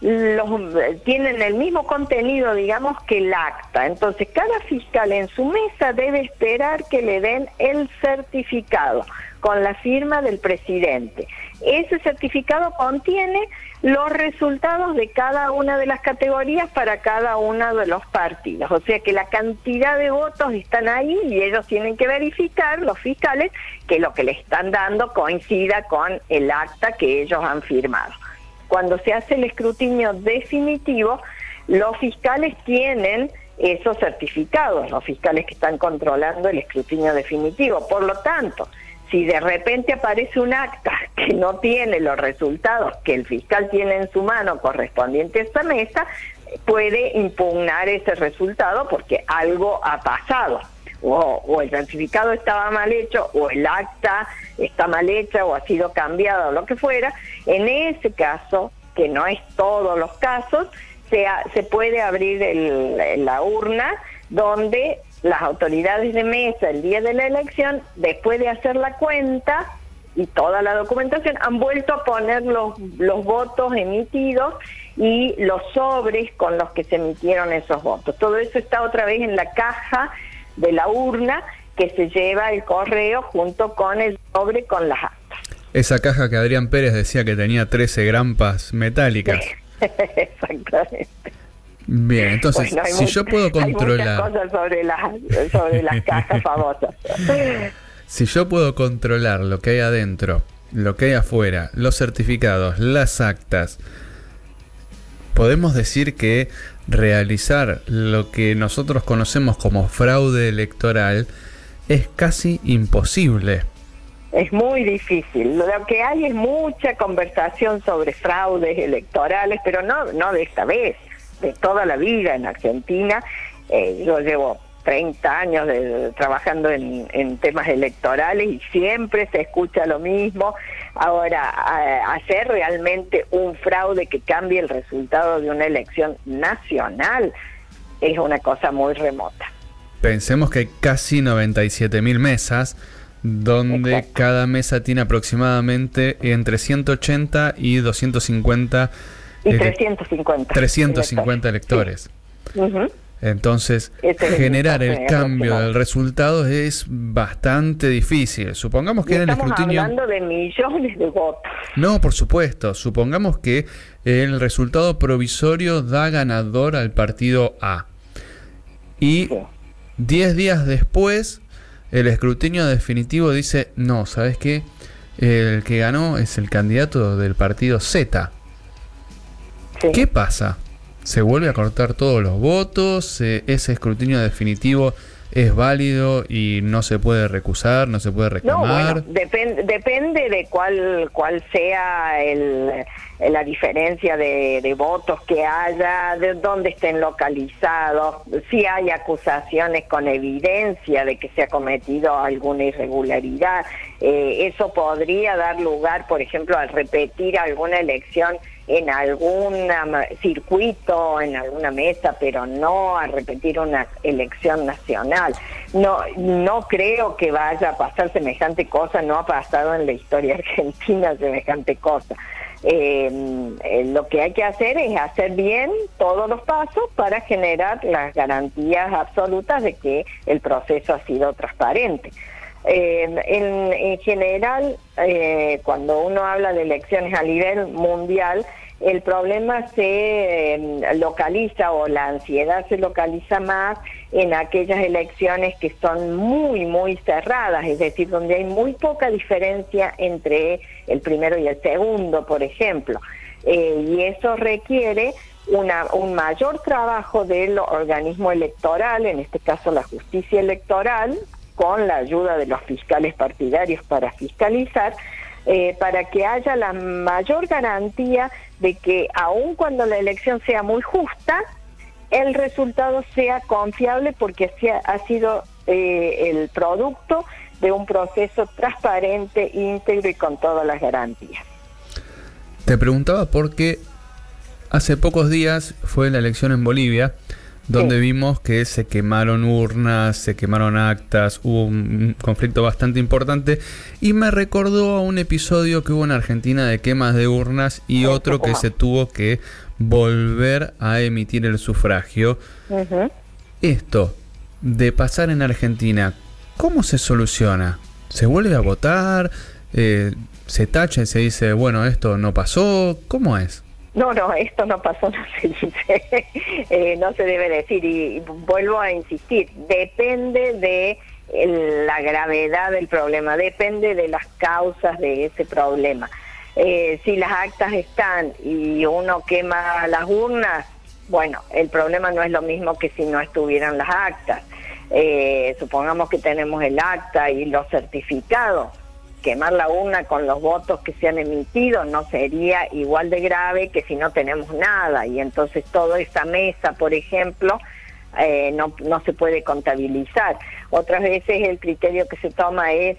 los, tienen el mismo contenido, digamos, que el acta. Entonces, cada fiscal en su mesa debe esperar que le den el certificado con la firma del presidente. Ese certificado contiene los resultados de cada una de las categorías para cada uno de los partidos. O sea que la cantidad de votos están ahí y ellos tienen que verificar, los fiscales, que lo que le están dando coincida con el acta que ellos han firmado. Cuando se hace el escrutinio definitivo, los fiscales tienen esos certificados, los fiscales que están controlando el escrutinio definitivo. Por lo tanto, si de repente aparece un acta que no tiene los resultados que el fiscal tiene en su mano correspondiente a esta mesa, puede impugnar ese resultado porque algo ha pasado. O, o el certificado estaba mal hecho, o el acta está mal hecha, o ha sido cambiada, o lo que fuera. En ese caso, que no es todos los casos, se, ha, se puede abrir el, la urna donde las autoridades de mesa el día de la elección, después de hacer la cuenta y toda la documentación, han vuelto a poner los, los votos emitidos y los sobres con los que se emitieron esos votos. Todo eso está otra vez en la caja de la urna que se lleva el correo junto con el sobre con las actas. Esa caja que Adrián Pérez decía que tenía trece grampas metálicas. Exactamente. Bien, entonces, bueno, si mucha, yo puedo controlar... Hay muchas cosas sobre las, sobre las cajas famosas. Si yo puedo controlar lo que hay adentro, lo que hay afuera, los certificados, las actas, podemos decir que realizar lo que nosotros conocemos como fraude electoral es casi imposible. Es muy difícil. Lo que hay es mucha conversación sobre fraudes electorales, pero no, no de esta vez, de toda la vida en Argentina. Eh, yo llevo treinta años de, trabajando en, en temas electorales y siempre se escucha lo mismo. Ahora, a, hacer realmente un fraude que cambie el resultado de una elección nacional es una cosa muy remota. Pensemos que hay casi noventa y siete mil mesas, donde exacto, cada mesa tiene aproximadamente entre ciento ochenta y doscientos cincuenta y ele- trescientos cincuenta trescientos cincuenta electores. Sí. Uh-huh. Entonces, este generar el, el cambio del resultado es bastante difícil. Supongamos que en el escrutinio... Estamos hablando de millones de votos. No, por supuesto. Supongamos que el resultado provisorio da ganador al partido A. Y diez sí. días después, el escrutinio definitivo dice, no, ¿sabes qué? El que ganó es el candidato del partido Z. Sí. ¿Qué pasa? ¿Se vuelve a cortar todos los votos? ¿Ese escrutinio definitivo es válido y no se puede recusar, no se puede reclamar? No, bueno, depende, depende de cuál cuál sea el, la diferencia de, de votos que haya, de dónde estén localizados, si hay acusaciones con evidencia de que se ha cometido alguna irregularidad. Eh, eso podría dar lugar, por ejemplo, a repetir alguna elección en algún circuito, en alguna mesa, pero no a repetir una elección nacional. no, no creo que vaya a pasar semejante cosa, no ha pasado en la historia argentina semejante cosa. Eh, eh, lo que hay que hacer es hacer bien todos los pasos para generar las garantías absolutas de que el proceso ha sido transparente. Eh, en, en general, eh, cuando uno habla de elecciones a nivel mundial, el problema se eh, localiza, o la ansiedad se localiza más en aquellas elecciones que son muy, muy cerradas, es decir, donde hay muy poca diferencia entre el primero y el segundo, por ejemplo. Eh, y eso requiere una, un mayor trabajo del organismo electoral, en este caso la justicia electoral, con la ayuda de los fiscales partidarios para fiscalizar, eh, para que haya la mayor garantía de que aun cuando la elección sea muy justa, el resultado sea confiable, porque sea, ha sido eh, el producto de un proceso transparente, íntegro y con todas las garantías. Te preguntaba porque hace pocos días fue la elección en Bolivia, donde sí. vimos que se quemaron urnas, se quemaron actas, hubo un conflicto bastante importante, y me recordó a un episodio que hubo en Argentina de quemas de urnas y sí, otro que se tuvo que volver a emitir el sufragio. Uh-huh. Esto de pasar en Argentina, ¿cómo se soluciona? ¿Se vuelve a votar? Eh, ¿Se tacha y se dice, bueno, esto no pasó? ¿Cómo es? No, no, esto no pasó, no se dice, eh, no se debe decir, y, y vuelvo a insistir, depende de el, la gravedad del problema, depende de las causas de ese problema. Eh, si las actas están y uno quema las urnas, bueno, el problema no es lo mismo que si no estuvieran las actas. Eh, supongamos que tenemos el acta y los certificados. Quemar la urna con los votos que se han emitido no sería igual de grave que si no tenemos nada, y entonces toda esa mesa, por ejemplo, eh, no, no se puede contabilizar. Otras veces el criterio que se toma es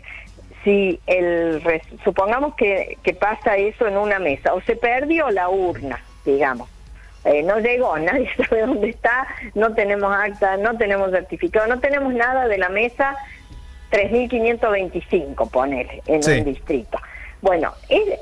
si el supongamos que, que pasa eso en una mesa, o se perdió la urna, digamos, eh, no llegó, nadie sabe dónde está, no tenemos acta, no tenemos certificado, no tenemos nada de la mesa tres mil quinientos veinticinco, ponele, en sí. un distrito. Bueno, el,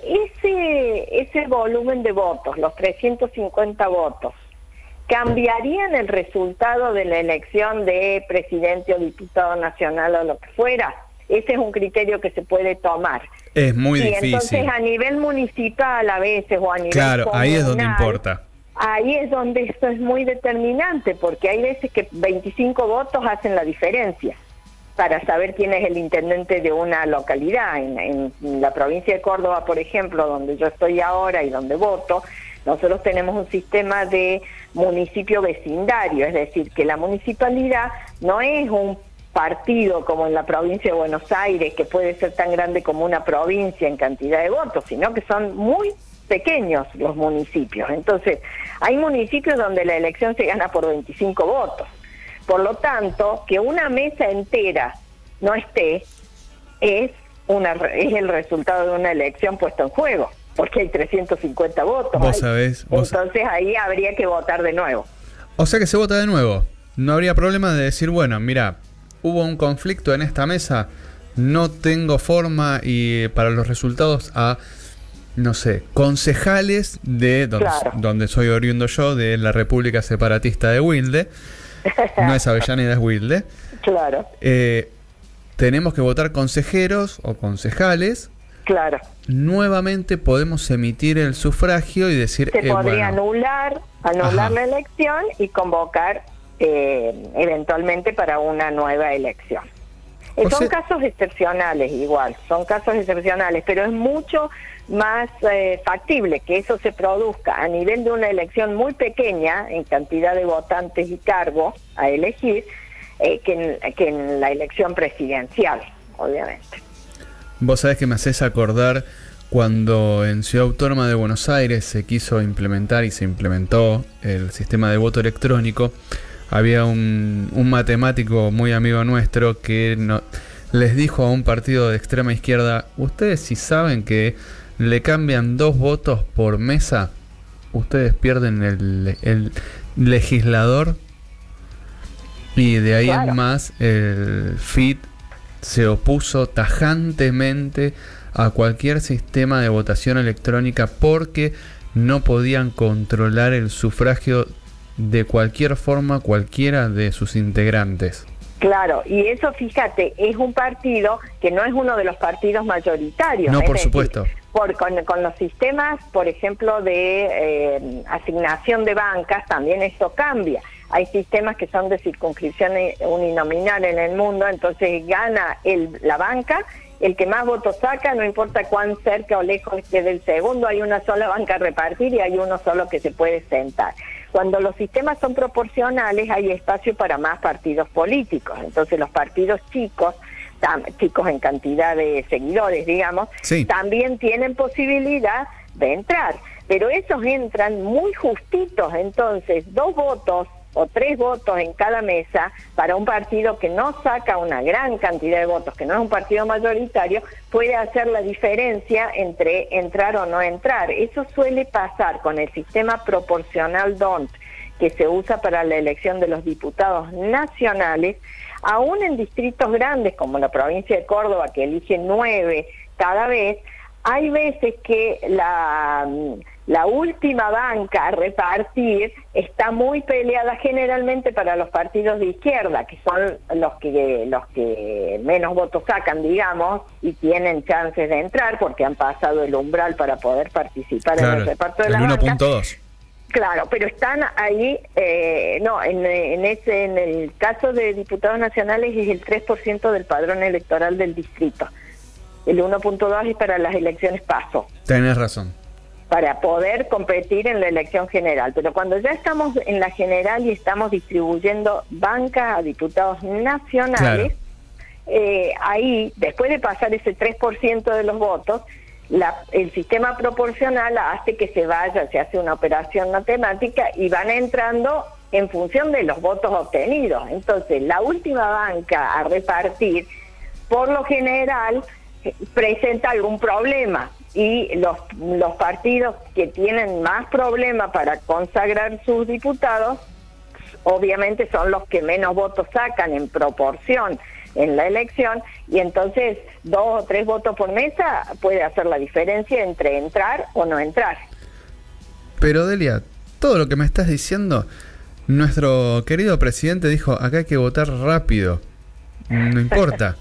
ese, ese volumen de votos, los trescientos cincuenta votos, ¿cambiarían el resultado de la elección de presidente o diputado nacional o lo que fuera? Ese es un criterio que se puede tomar. Es muy y difícil. Entonces, a nivel municipal a veces, o a nivel Claro, comunal, ahí es donde importa. Ahí es donde esto es muy determinante, porque hay veces que veinticinco votos hacen la diferencia para saber quién es el intendente de una localidad. En, en la provincia de Córdoba, por ejemplo, donde yo estoy ahora y donde voto, nosotros tenemos un sistema de municipio vecindario, es decir, que la municipalidad no es un partido como en la provincia de Buenos Aires, que puede ser tan grande como una provincia en cantidad de votos, sino que son muy pequeños los municipios. Entonces, hay municipios donde la elección se gana por veinticinco votos. Por lo tanto, que una mesa entera no esté es una es el resultado de una elección puesta en juego, porque hay trescientos cincuenta votos. Vos sabés, vos Entonces ahí habría que votar de nuevo. O sea que se vota de nuevo. No habría problema de decir, bueno, mira, hubo un conflicto en esta mesa, no tengo forma y para los resultados a, no sé, concejales de donde, claro. donde soy oriundo yo, de la República Separatista de Wilde. No es Avellaneda, es Wilde. Claro. Eh, tenemos que votar consejeros o concejales. Claro. Nuevamente podemos emitir el sufragio y decir... Se eh, podría bueno, anular, anular la elección y convocar eh, eventualmente para una nueva elección. Eh, son sea... casos excepcionales igual, son casos excepcionales, pero es mucho más eh, factible que eso se produzca a nivel de una elección muy pequeña en cantidad de votantes y cargos a elegir eh, que, en, que en la elección presidencial, obviamente. Vos sabés que me haces acordar cuando en Ciudad Autónoma de Buenos Aires se quiso implementar y se implementó el sistema de voto electrónico. Había un, un matemático muy amigo nuestro que no, les dijo a un partido de extrema izquierda: ustedes si saben que le cambian dos votos por mesa, ustedes pierden el, el legislador. Y de ahí Claro. en más, el F I T se opuso tajantemente a cualquier sistema de votación electrónica porque no podían controlar el sufragio de cualquier forma, cualquiera de sus integrantes. Claro, y eso, fíjate, es un partido que no es uno de los partidos mayoritarios. No, es por decir, supuesto. Por, con, con los sistemas, por ejemplo, de eh, asignación de bancas, también esto cambia. Hay sistemas que son de circunscripción uninominal en el mundo, entonces gana el, la banca, el que más votos saca, no importa cuán cerca o lejos esté del segundo, hay una sola banca a repartir y hay uno solo que se puede sentar. Cuando los sistemas son proporcionales hay espacio para más partidos políticos, entonces los partidos chicos, tam, chicos en cantidad de seguidores, digamos, sí, también tienen posibilidad de entrar, pero esos entran muy justitos, entonces dos votos o tres votos en cada mesa para un partido que no saca una gran cantidad de votos, que no es un partido mayoritario, puede hacer la diferencia entre entrar o no entrar. Eso suele pasar con el sistema proporcional D O N T que se usa para la elección de los diputados nacionales, aún en distritos grandes como la provincia de Córdoba, que elige nueve cada vez. Hay veces que la, la última banca a repartir está muy peleada generalmente para los partidos de izquierda, que son los que los que menos votos sacan, digamos, y tienen chances de entrar porque han pasado el umbral para poder participar claro, en el reparto de el la uno banca. punto dos. Claro, pero están ahí, eh, no, en, en ese en el caso de diputados nacionales es el tres por ciento del padrón electoral del distrito. El uno punto dos es para las elecciones PASO, Tenés razón. para poder competir en la elección general. Pero cuando ya estamos en la general y estamos distribuyendo bancas a diputados nacionales, claro. eh, ahí, después de pasar ese tres por ciento de los votos, la, el sistema proporcional hace que se vaya, se hace una operación matemática y van entrando en función de los votos obtenidos. Entonces, la última banca a repartir, por lo general, presenta algún problema y los, los partidos que tienen más problema para consagrar sus diputados obviamente son los que menos votos sacan en proporción en la elección, y entonces dos o tres votos por mesa puede hacer la diferencia entre entrar o no entrar. Pero Delia, todo lo que me estás diciendo, nuestro querido presidente dijo, acá hay que votar rápido, no importa.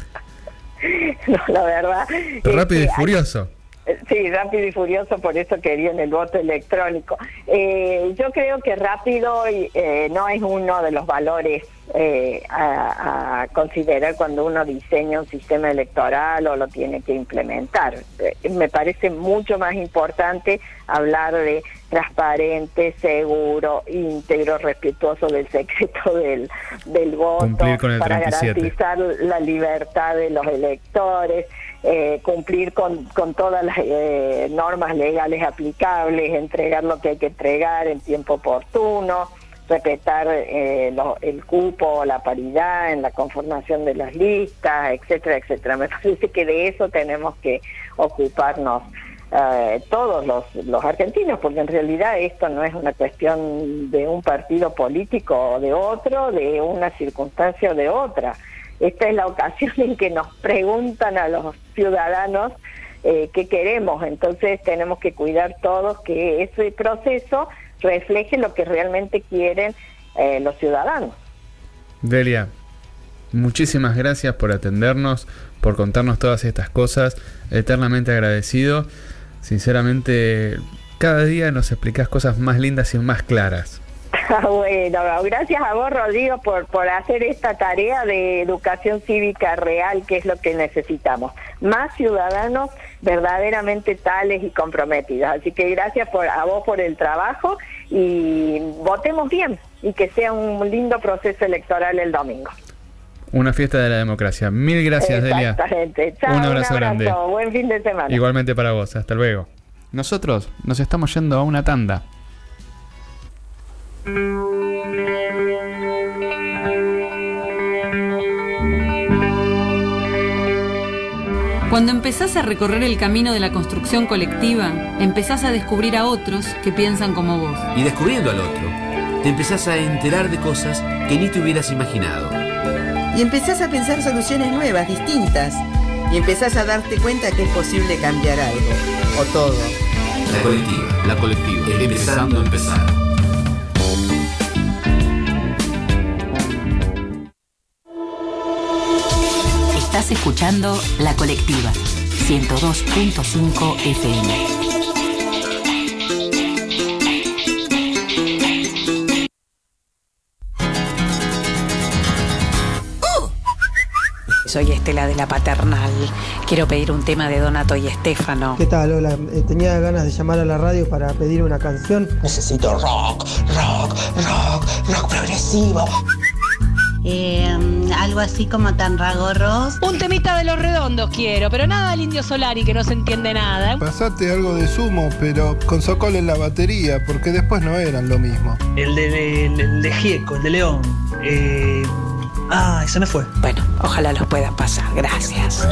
No, la verdad. Rápido es y furioso. Hay, sí, rápido y furioso, por eso querían el voto electrónico. Eh, yo creo que rápido eh, no es uno de los valores eh, a, a considerar cuando uno diseña un sistema electoral o lo tiene que implementar. Eh, me parece mucho más importante hablar de transparente, seguro, íntegro, respetuoso del secreto del, del voto, cumplir con el para treinta y siete. garantizar la libertad de los electores, eh, cumplir con, con todas las eh, normas legales aplicables, entregar lo que hay que entregar en tiempo oportuno, respetar eh, lo, el cupo, la paridad en la conformación de las listas, etcétera, etcétera. Me parece que de eso tenemos que ocuparnos Uh, todos los, los argentinos, porque en realidad esto no es una cuestión de un partido político o de otro, de una circunstancia o de otra. Esta es la ocasión en que nos preguntan a los ciudadanos eh, qué queremos, entonces tenemos que cuidar todos que ese proceso refleje lo que realmente quieren eh, los ciudadanos. Delia, muchísimas gracias por atendernos, por contarnos todas estas cosas, eternamente agradecido. Sinceramente, cada día nos explicás cosas más lindas y más claras. Bueno, gracias a vos, Rodrigo, por, por hacer esta tarea de educación cívica real, que es lo que necesitamos. Más ciudadanos verdaderamente tales y comprometidos. Así que gracias por, a vos por el trabajo y votemos bien y que sea un lindo proceso electoral el domingo. Una fiesta de la democracia. Mil gracias, Delia. Exactamente. Chao, un abrazo, un abrazo grande. Buen fin de semana. Igualmente para vos. Hasta luego. Nosotros nos estamos yendo a una tanda. Cuando empezás a recorrer el camino de la construcción colectiva, empezás a descubrir a otros que piensan como vos. Y descubriendo al otro, te empezás a enterar de cosas que ni te hubieras imaginado. Y empezás a pensar soluciones nuevas, distintas. Y empezás a darte cuenta que es posible cambiar algo, o todo. La colectiva, la colectiva, empezando a empezar. Estás escuchando La Colectiva, ciento dos punto cinco F M. Soy Estela de la Paternal. Quiero pedir un tema de Donato y Estefano. ¿Qué tal? Hola, eh, tenía ganas de llamar a la radio para pedir una canción. Necesito rock, rock, rock, rock progresivo. Eh, algo así como Tanragorros. Un temita de Los Redondos quiero, pero nada del Indio Solari que no se entiende nada. Pasate algo de Sumo, pero con Sokol en la batería, porque después no eran lo mismo. El de, el, el de Gieco, el de León. Eh... Ah, se me fue. Bueno, ojalá los puedan pasar. Gracias.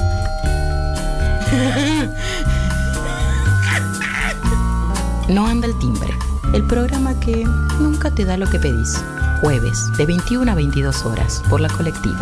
No anda el timbre. El programa que nunca te da lo que pedís. Jueves, de veintiuna a veintidós horas, por La Colectiva.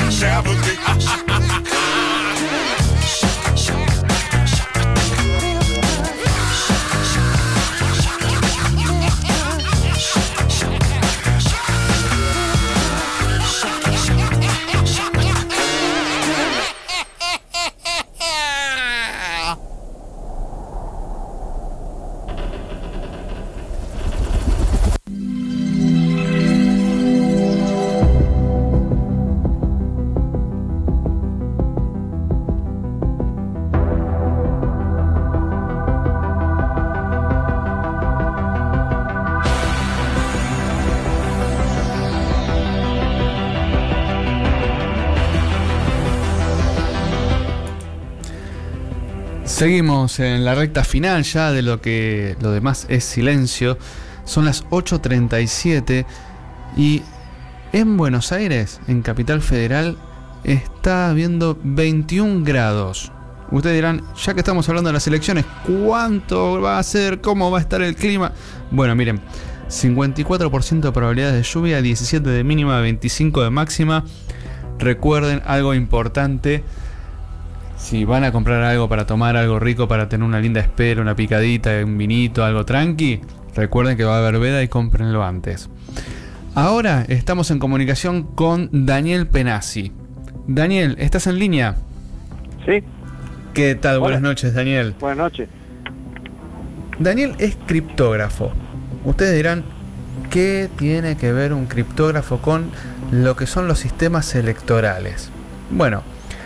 Seguimos en la recta final ya de lo que lo demás es silencio. Son las ocho treinta y siete y en Buenos Aires, en Capital Federal, está habiendo veintiún grados. Ustedes dirán, ya que estamos hablando de las elecciones, ¿cuánto va a ser? ¿Cómo va a estar el clima? Bueno, miren, cincuenta y cuatro por ciento de probabilidades de lluvia, diecisiete de mínima, veinticinco de máxima. Recuerden algo importante. Si van a comprar algo para tomar, algo rico, para tener una linda espera, una picadita, un vinito, algo tranqui, recuerden que va a haber veda y cómprenlo antes. Ahora estamos en comunicación con Daniel Penasi. Daniel, ¿estás en línea? Sí. ¿Qué tal? Hola. Buenas noches, Daniel. Buenas noches. Daniel es criptógrafo. Ustedes dirán, ¿qué tiene que ver un criptógrafo con lo que son los sistemas electorales? Bueno,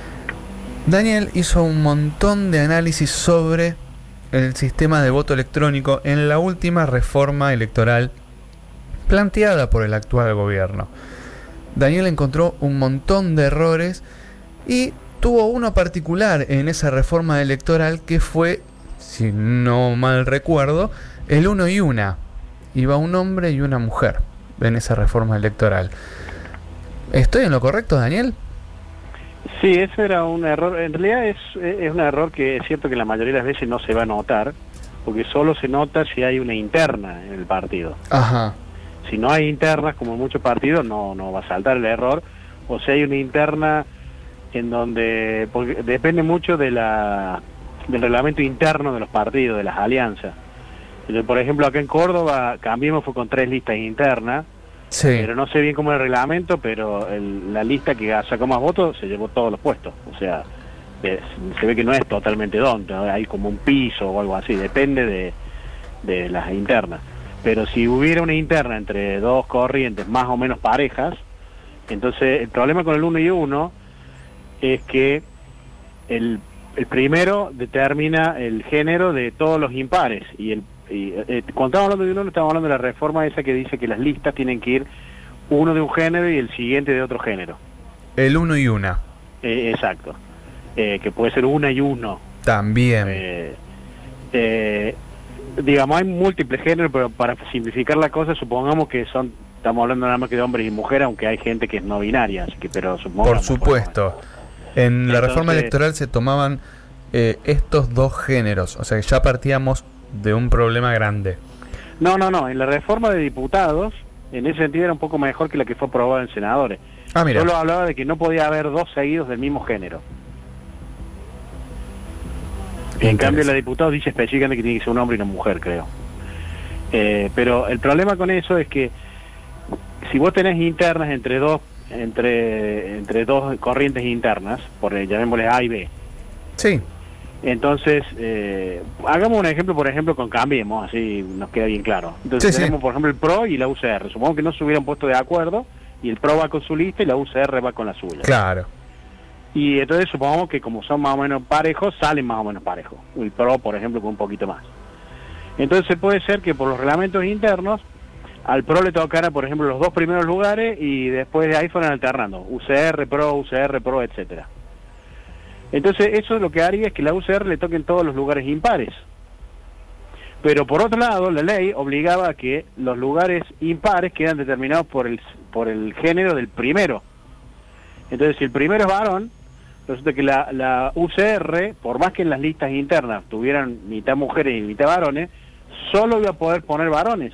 Daniel hizo un montón de análisis sobre el sistema de voto electrónico en la última reforma electoral planteada por el actual gobierno. Daniel encontró un montón de errores y tuvo uno particular en esa reforma electoral que fue, si no mal recuerdo, el uno y una. Iba un hombre y una mujer en esa reforma electoral. ¿Estoy en lo correcto, Daniel? Sí, eso era un error. En realidad es, es un error que es cierto que la mayoría de las veces no se va a notar, porque solo se nota si hay una interna en el partido. Ajá. Si no hay internas, como en muchos partidos, no, no va a saltar el error. O si hay una interna en donde, porque depende mucho de la del reglamento interno de los partidos, de las alianzas. Entonces, por ejemplo, acá en Córdoba, Cambiemos fue con tres listas internas. Sí. Pero no sé bien cómo es el reglamento, pero el, la lista que sacó más votos se llevó todos los puestos. O sea, eh, se ve que no es totalmente donde, ¿no? Hay como un piso o algo así, depende de, de las internas. Pero si hubiera una interna entre dos corrientes más o menos parejas, entonces el problema con el uno y uno es que el, el primero determina el género de todos los impares y el Y, eh, cuando estamos hablando de uno, estamos hablando de la reforma esa que dice que las listas tienen que ir uno de un género y el siguiente de otro género. El uno y una. Eh, exacto. Eh, que puede ser una y uno. También. Eh, eh, digamos, hay múltiples géneros, pero para simplificar la cosa, supongamos que son, estamos hablando nada más que de hombres y mujeres, aunque hay gente que es no binaria, así que, pero supongamos. Por supuesto. En la Entonces, reforma electoral se tomaban eh, estos dos géneros, o sea que ya partíamos de un problema grande. No, no, no. En la reforma de diputados, en ese sentido era un poco mejor que la que fue aprobada en senadores. Ah, mira. Solo hablaba de que no podía haber dos seguidos del mismo género. En cambio, la de diputados dice específicamente que tiene que ser un hombre y una mujer, creo. Eh, pero el problema con eso es que si vos tenés internas entre dos entre entre dos corrientes internas, por llamémosle A y B. Sí. Entonces, eh, hagamos un ejemplo, por ejemplo, con Cambiemos, así nos queda bien claro. Entonces Sí, tenemos, sí. por ejemplo, el P R O y la U C R. Supongo que no se hubieran puesto de acuerdo y el P R O va con su lista y la U C R va con la suya. Claro. Y entonces supongamos que como son más o menos parejos, salen más o menos parejos. El P R O, por ejemplo, con un poquito más. Entonces puede ser que por los reglamentos internos, al P R O le tocara, por ejemplo, los dos primeros lugares y después de ahí fueran alternando. U C R, P R O, U C R, P R O, etcétera. Entonces eso lo que haría es que la U C R le toquen todos los lugares impares. Pero por otro lado, la ley obligaba a que los lugares impares quedan determinados por el, por el género del primero. Entonces si el primero es varón, resulta que la, la U C R, por más que en las listas internas tuvieran mitad mujeres y mitad varones, solo iba a poder poner varones.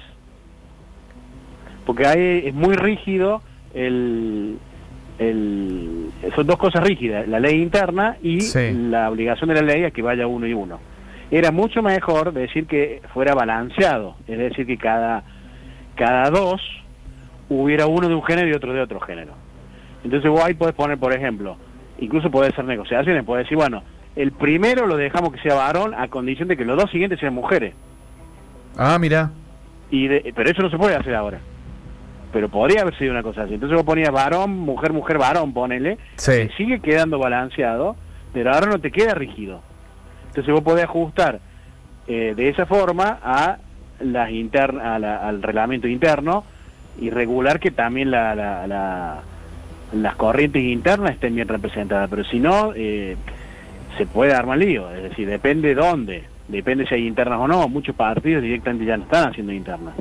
Porque ahí es muy rígido el... el son dos cosas rígidas, la ley interna y Sí. la obligación de la ley a que vaya uno y uno. Era mucho mejor decir que fuera balanceado, es decir, que cada, cada dos hubiera uno de un género y otro de otro género. Entonces vos ahí podés poner, por ejemplo, incluso podés hacer negociaciones, podés decir, bueno, el primero lo dejamos que sea varón a condición de que los dos siguientes sean mujeres. Ah, mira. Y de, pero eso no se puede hacer ahora. Pero podría haber sido una cosa así. Entonces vos ponías varón, mujer, mujer, varón, ponele. Sí. Que sigue quedando balanceado, pero ahora no te queda rígido. Entonces vos podés ajustar eh, de esa forma a las interna, a la, al reglamento interno y regular que también la, la, la, las corrientes internas estén bien representadas. Pero si no, eh, se puede armar lío. Es decir, depende dónde. Depende si hay internas o no. Muchos partidos directamente ya no están haciendo internas.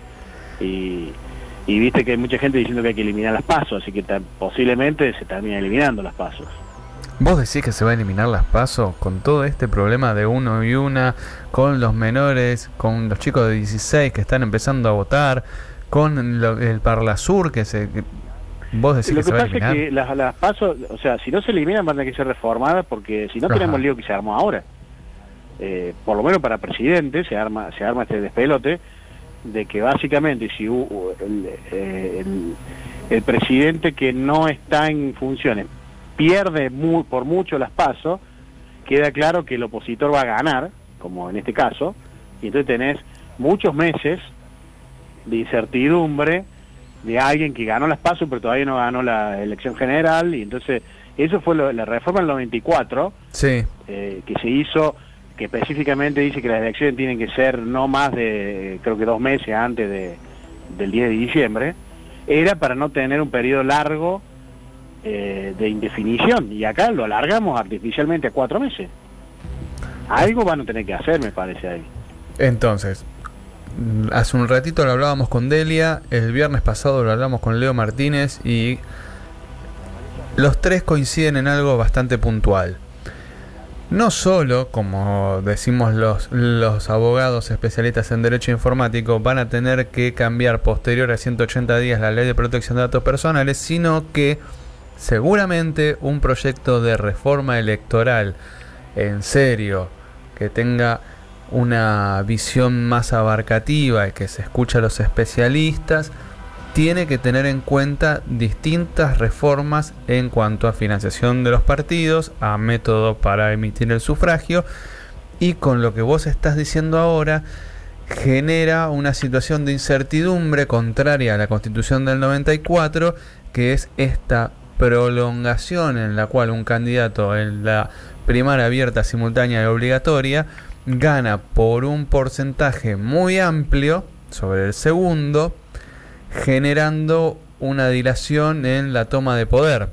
Y... Y viste que hay mucha gente diciendo que hay que eliminar las pasos, así que ta- posiblemente se termina eliminando las pasos. ¿Vos decís que se va a eliminar las PASO con todo este problema de uno y una, con los menores, con los chicos de dieciséis que están empezando a votar, con lo, el Parlasur que se... Que ¿Vos decís Lo que, que se va a pasa es eliminar? que las, las pasos, o sea, si no se eliminan van a tener que ser reformadas porque si no Ajá. tenemos el lío que se armó ahora. Eh, por lo menos para presidente se arma se arma este despelote de que básicamente si hubo el, eh, el, el presidente que no está en funciones pierde muy, por mucho las pasos, queda claro que el opositor va a ganar, como en este caso, y entonces tenés muchos meses de incertidumbre de alguien que ganó las pasos pero todavía no ganó la elección general, y entonces eso fue lo, la reforma del noventa y cuatro, Sí. eh, que se hizo, que específicamente dice que las elecciones tienen que ser no más de, creo que dos meses antes de, del diez de diciembre, era para no tener un periodo largo eh, de indefinición, y acá lo alargamos artificialmente a cuatro meses. Algo van a tener que hacer, me parece, ahí. Entonces, hace un ratito lo hablábamos con Delia, el viernes pasado lo hablamos con Leo Martínez y los tres coinciden en algo bastante puntual. No solo, como decimos los, los abogados especialistas en derecho informático, van a tener que cambiar posterior a ciento ochenta días la ley de protección de datos personales, sino que seguramente un proyecto de reforma electoral en serio, que tenga una visión más abarcativa y que se escuche a los especialistas, tiene que tener en cuenta distintas reformas en cuanto a financiación de los partidos, a método para emitir el sufragio, y con lo que vos estás diciendo ahora genera una situación de incertidumbre contraria a la Constitución del noventa y cuatro, que es esta prolongación en la cual un candidato en la primaria abierta, simultánea y obligatoria gana por un porcentaje muy amplio sobre el segundo, generando una dilación en la toma de poder.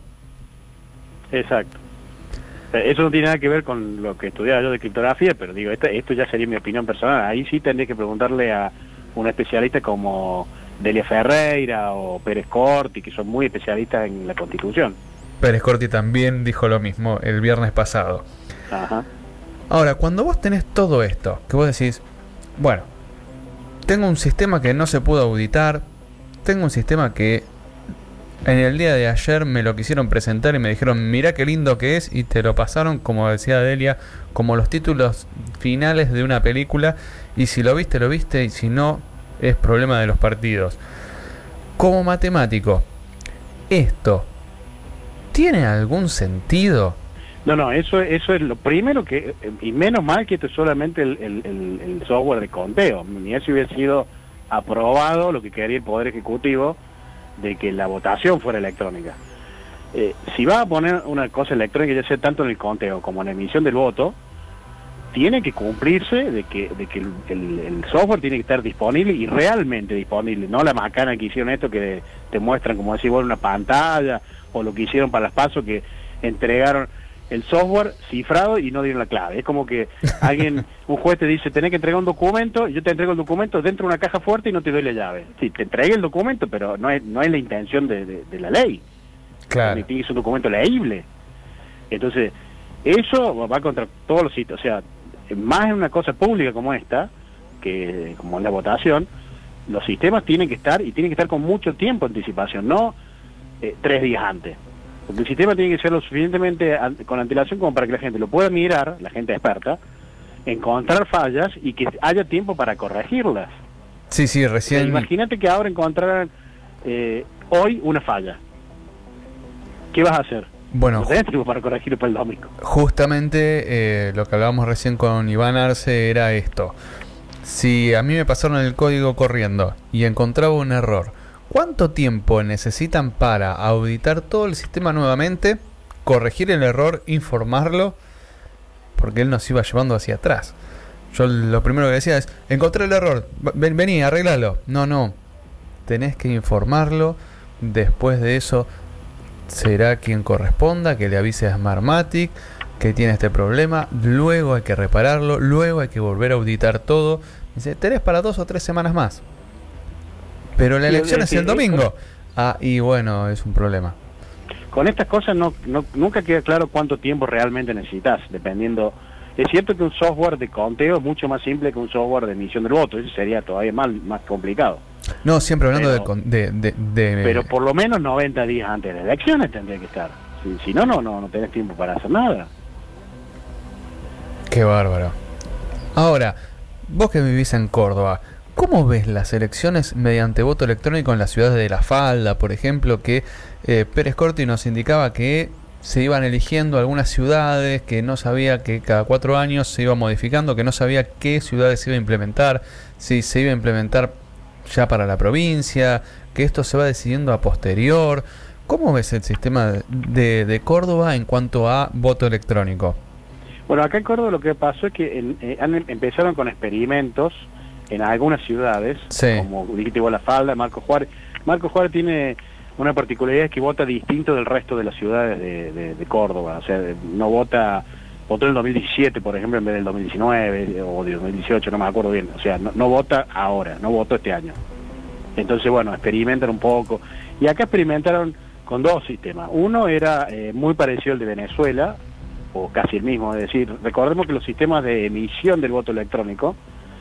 Exacto. Eso no tiene nada que ver con lo que estudiaba yo de criptografía, pero digo, esta, esto ya sería mi opinión personal. Ahí sí tendría que preguntarle a un especialista como Delia Ferreira o Pérez Corti, que son muy especialistas en la Constitución. Pérez Corti también dijo lo mismo el viernes pasado. Ajá. Ahora, cuando vos tenés todo esto, que vos decís, bueno, tengo un sistema que no se pudo auditar, tengo un sistema que en el día de ayer me lo quisieron presentar y me dijeron, mirá qué lindo que es, y te lo pasaron, como decía Delia, como los títulos finales de una película, y si lo viste, lo viste, y si no, es problema de los partidos. Como matemático, ¿esto tiene algún sentido? No, no, eso, eso es lo primero que, y menos mal que esto es solamente el, el, el, el software de conteo, ni eso hubiera sido aprobado lo que quería el Poder Ejecutivo de que la votación fuera electrónica. Eh, si va a poner una cosa electrónica, ya sea tanto en el conteo como en la emisión del voto, tiene que cumplirse de que, de que el, el, el software tiene que estar disponible y realmente disponible, no la macana que hicieron esto que te muestran, como decir, bueno, una pantalla, o lo que hicieron para las pasos, que entregaron el software cifrado y no dieron la clave. Es como que alguien, un juez te dice, tenés que entregar un documento, y yo te entrego el documento dentro de una caja fuerte y no te doy la llave. Sí, te entregué el documento, pero no es, no es la intención de, de, de la ley. Claro. Tiene que ser un documento leíble. Entonces, eso va contra todos los sitios. O sea, más en una cosa pública como esta, que como la votación, los sistemas tienen que estar, y tienen que estar con mucho tiempo de anticipación, no eh, tres días antes. Porque el sistema tiene que ser lo suficientemente an- con antelación como para que la gente lo pueda mirar, la gente experta, encontrar fallas y que haya tiempo para corregirlas. Sí, sí, recién... O sea, imagínate que ahora encontraran eh, hoy una falla. ¿Qué vas a hacer? Bueno, no tenés tiempo para corregirlo para el domingo. Justamente eh, lo que hablábamos recién con Iván Arce era esto. Si a mí me pasaron el código corriendo y encontraba un error, ¿cuánto tiempo necesitan para auditar todo el sistema nuevamente, corregir el error, informarlo? Porque él nos iba llevando hacia atrás. Yo lo primero que decía es, encontré el error, ven, vení, arreglalo. No, no, tenés que informarlo. Después de eso será quien corresponda, que le avise a Smartmatic que tiene este problema, luego hay que repararlo, luego hay que volver a auditar todo. Dice, tenés para dos o tres semanas más. Pero la elección es el domingo. Ah, y bueno, es un problema. Con estas cosas no, no nunca queda claro cuánto tiempo realmente necesitas, dependiendo. Es cierto que un software de conteo es mucho más simple que un software de emisión del voto, eso sería todavía más, más complicado. No, siempre hablando pero, de, de, de, de... Pero por lo menos noventa días antes de las elecciones tendría que estar. Si, si no, no, no, no tenés tiempo para hacer nada. Qué bárbaro. Ahora, vos que vivís en Córdoba, ¿cómo ves las elecciones mediante voto electrónico en las ciudades de La Falda, por ejemplo, que eh, Pérez Corti nos indicaba que se iban eligiendo algunas ciudades, que no sabía que cada cuatro años se iba modificando, que no sabía qué ciudades se iba a implementar, si se iba a implementar ya para la provincia, que esto se va decidiendo a posterior? ¿Cómo ves el sistema de, de Córdoba en cuanto a voto electrónico? Bueno, acá en Córdoba lo que pasó es que en, eh, han, empezaron con experimentos en algunas ciudades, sí, como dijiste vos, La Falda, Marco Juárez. Marco Juárez tiene una particularidad, es que vota distinto del resto de las ciudades de, de, de Córdoba. O sea, no vota, votó en el dos mil diecisiete, por ejemplo, en vez del dos mil diecinueve o del dos mil dieciocho, no me acuerdo bien. O sea, no, no vota ahora, no votó este año. Entonces, bueno, experimentan un poco. Y acá experimentaron con dos sistemas. Uno era eh, muy parecido al de Venezuela, o casi el mismo, es decir, recordemos que los sistemas de emisión del voto electrónico,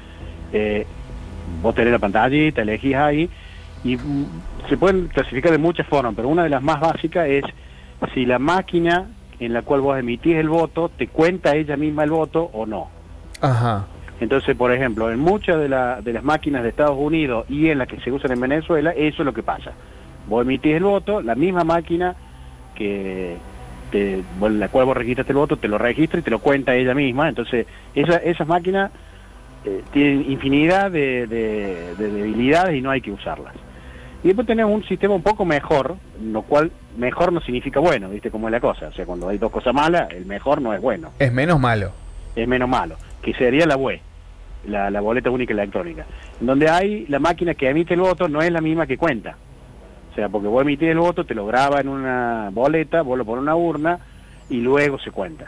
eh, vos tenés la pantallita, elegís ahí, y mm, se pueden clasificar de muchas formas, pero una de las más básicas es si la máquina en la cual vos emitís el voto te cuenta ella misma el voto o no. Ajá. Entonces, por ejemplo, en muchas de, la, de las máquinas de Estados Unidos y en las que se usan en Venezuela, eso es lo que pasa. Vos emitís el voto, la misma máquina que te, bueno, la cual vos registraste el voto, te lo registra y te lo cuenta ella misma. Entonces, esa, esas máquinas eh, tienen infinidad de, de, de debilidades y no hay que usarlas. Y después tenemos un sistema un poco mejor, lo cual mejor no significa bueno, ¿viste cómo es la cosa? O sea, cuando hay dos cosas malas, el mejor no es bueno. Es menos malo. Es menos malo, que sería la B U E, la, la boleta única electrónica, en donde hay la máquina que emite el voto no es la misma que cuenta. O sea, porque vos emitís el voto, te lo graba en una boleta, vos lo pones en una urna y luego se cuenta.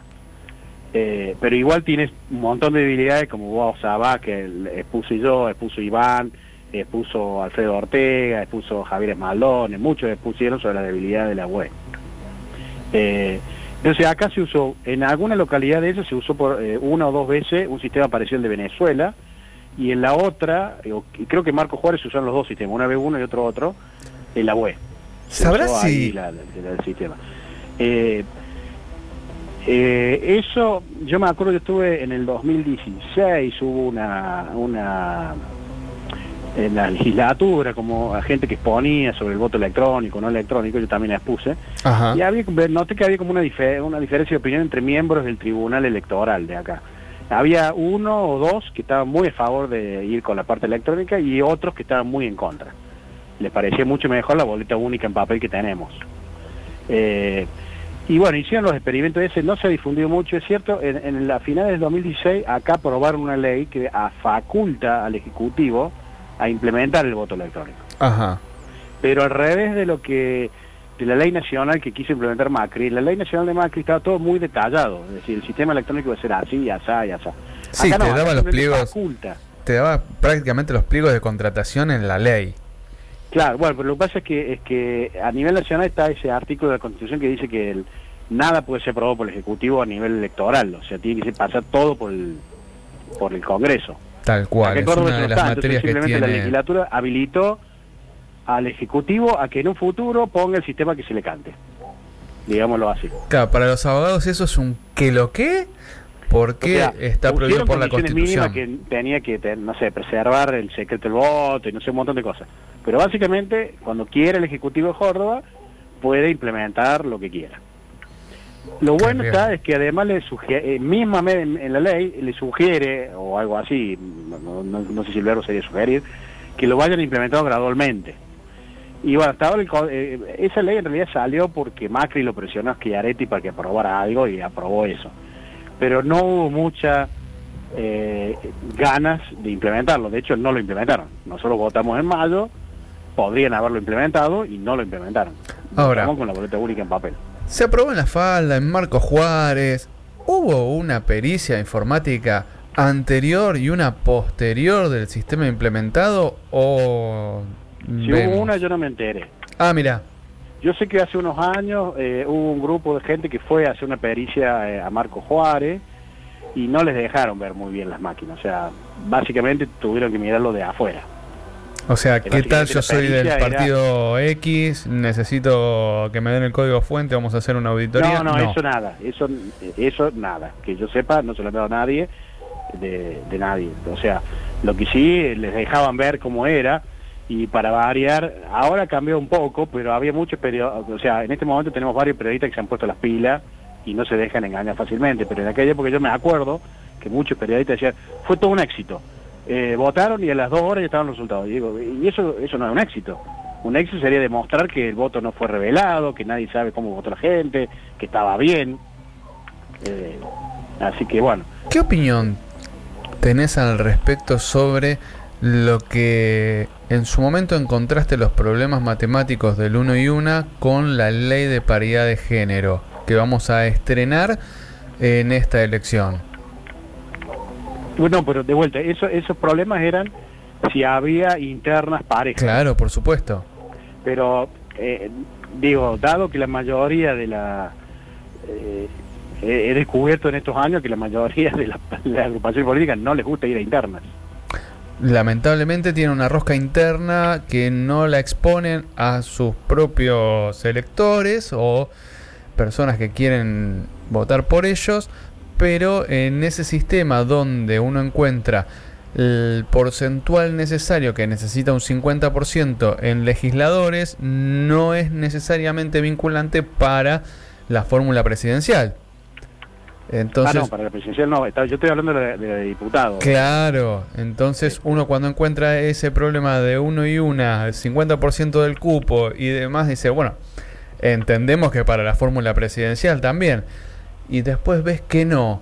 Eh, pero igual tienes un montón de debilidades, como vos sabás, que expuso yo, expuso Iván, expuso Alfredo Ortega, expuso Javier Esmaldón, muchos expusieron sobre la debilidad de la web. Eh, entonces acá se usó, en alguna localidad de esas se usó por eh, una o dos veces un sistema parecido al de Venezuela, y en la otra, eh, creo que Marco Juárez usaron los dos sistemas, una vez uno y otro otro, en la web. ¿Sabrás si...? La, la, la, el sistema. Eh, eh, eso, yo me acuerdo que estuve en el dos mil dieciséis, hubo una... una en la legislatura, como gente que exponía sobre el voto electrónico, no electrónico, yo también la expuse. Ajá. Y había, noté que había como una, difer una diferencia de opinión entre miembros del Tribunal Electoral de acá. Había uno o dos que estaban muy a favor de ir con la parte electrónica y otros que estaban muy en contra. Les parecía mucho mejor la boleta única en papel que tenemos. Eh, y bueno, hicieron los experimentos ese, no se ha difundido mucho, es cierto, en, en la finales del dos mil dieciséis acá aprobaron una ley que faculta al Ejecutivo a implementar el voto electrónico. Ajá. Pero al revés de lo que de la ley nacional que quiso implementar Macri, la ley nacional de Macri estaba todo muy detallado, es decir, el sistema electrónico va a ser así, asá y asá. Sí, acá te no, daba los pliegos, faculta. Te daba prácticamente los pliegos de contratación en la ley. Claro, bueno, pero lo que pasa es que es que a nivel nacional está ese artículo de la Constitución que dice que el, nada puede ser aprobado por el Ejecutivo a nivel electoral, o sea, tiene que pasar todo por el, por el Congreso. Tal cual, es una de las está. materias Entonces, que tiene... la legislatura habilitó al Ejecutivo a que en un futuro ponga el sistema que se le cante. digámoslo así. Claro, para los abogados eso es un ¿qué lo qué? Porque O sea, está prohibido por la Constitución. Que tenía que, no sé, preservar el secreto del voto y no sé, un montón de cosas. Pero básicamente, cuando quiere el Ejecutivo de Córdoba, puede implementar lo que quiera. Lo bueno está es que además le sugiere, eh, misma en, en la ley le sugiere, o algo así, no, no, no sé si el verbo sería sugerir, que lo vayan implementando gradualmente. Y bueno, hasta ahora el, eh, esa ley en realidad salió porque Macri lo presionó a Schiaretti para que aprobara algo y aprobó eso. Pero no hubo mucha eh, ganas de implementarlo. De hecho, no lo implementaron. Nosotros votamos en mayo, podrían haberlo implementado y no lo implementaron. Ahora, estamos con la boleta única en papel. Se aprobó en La Falda, en Marcos Juárez. ¿Hubo una pericia informática anterior y una posterior del sistema implementado o...? Si vemos? hubo una, yo no me enteré. Ah, mira. Yo sé que hace unos años eh, hubo un grupo de gente que fue a hacer una pericia eh, a Marcos Juárez y no les dejaron ver muy bien las máquinas. O sea, básicamente tuvieron que mirarlo de afuera. O sea, ¿qué tal? Yo soy del era... partido X, necesito que me den el código fuente, vamos a hacer una auditoría. No, no, no. eso nada, eso eso nada. Que yo sepa, no se lo han dado a nadie, de, de nadie. O sea, lo que sí, les dejaban ver cómo era. Y para variar, ahora cambió un poco, pero había muchos periodistas, o sea, en este momento tenemos varios periodistas que se han puesto las pilas y no se dejan engañar fácilmente, pero en aquella época yo me acuerdo que muchos periodistas decían, fue todo un éxito, eh, votaron y a las dos horas ya estaban los resultados. Y digo, y eso eso no es un éxito. Un éxito sería demostrar que el voto no fue revelado, que nadie sabe cómo votó la gente, que estaba bien. Eh, así que bueno. ¿Qué opinión tenés al respecto sobre lo que en su momento encontraste los problemas matemáticos del uno y una con la ley de paridad de género que vamos a estrenar en esta elección? Bueno, pero de vuelta, eso, esos problemas eran si había internas parejas. Claro, por supuesto. Pero, eh, digo, dado que la mayoría de la... Eh, he descubierto en estos años que la mayoría de las la agrupaciones políticas no les gusta ir a internas. Lamentablemente tiene una rosca interna que no la exponen a sus propios electores o personas que quieren votar por ellos, pero en ese sistema donde uno encuentra el porcentual necesario que necesita un cincuenta por ciento en legisladores, no es necesariamente vinculante para la fórmula presidencial. Entonces, ah, no, para la presidencial no, yo estoy hablando de la de, de diputados. Claro, entonces uno cuando encuentra ese problema de uno y una, el cincuenta por ciento del cupo y demás, dice, bueno, entendemos que para la fórmula presidencial también, y después ves que no.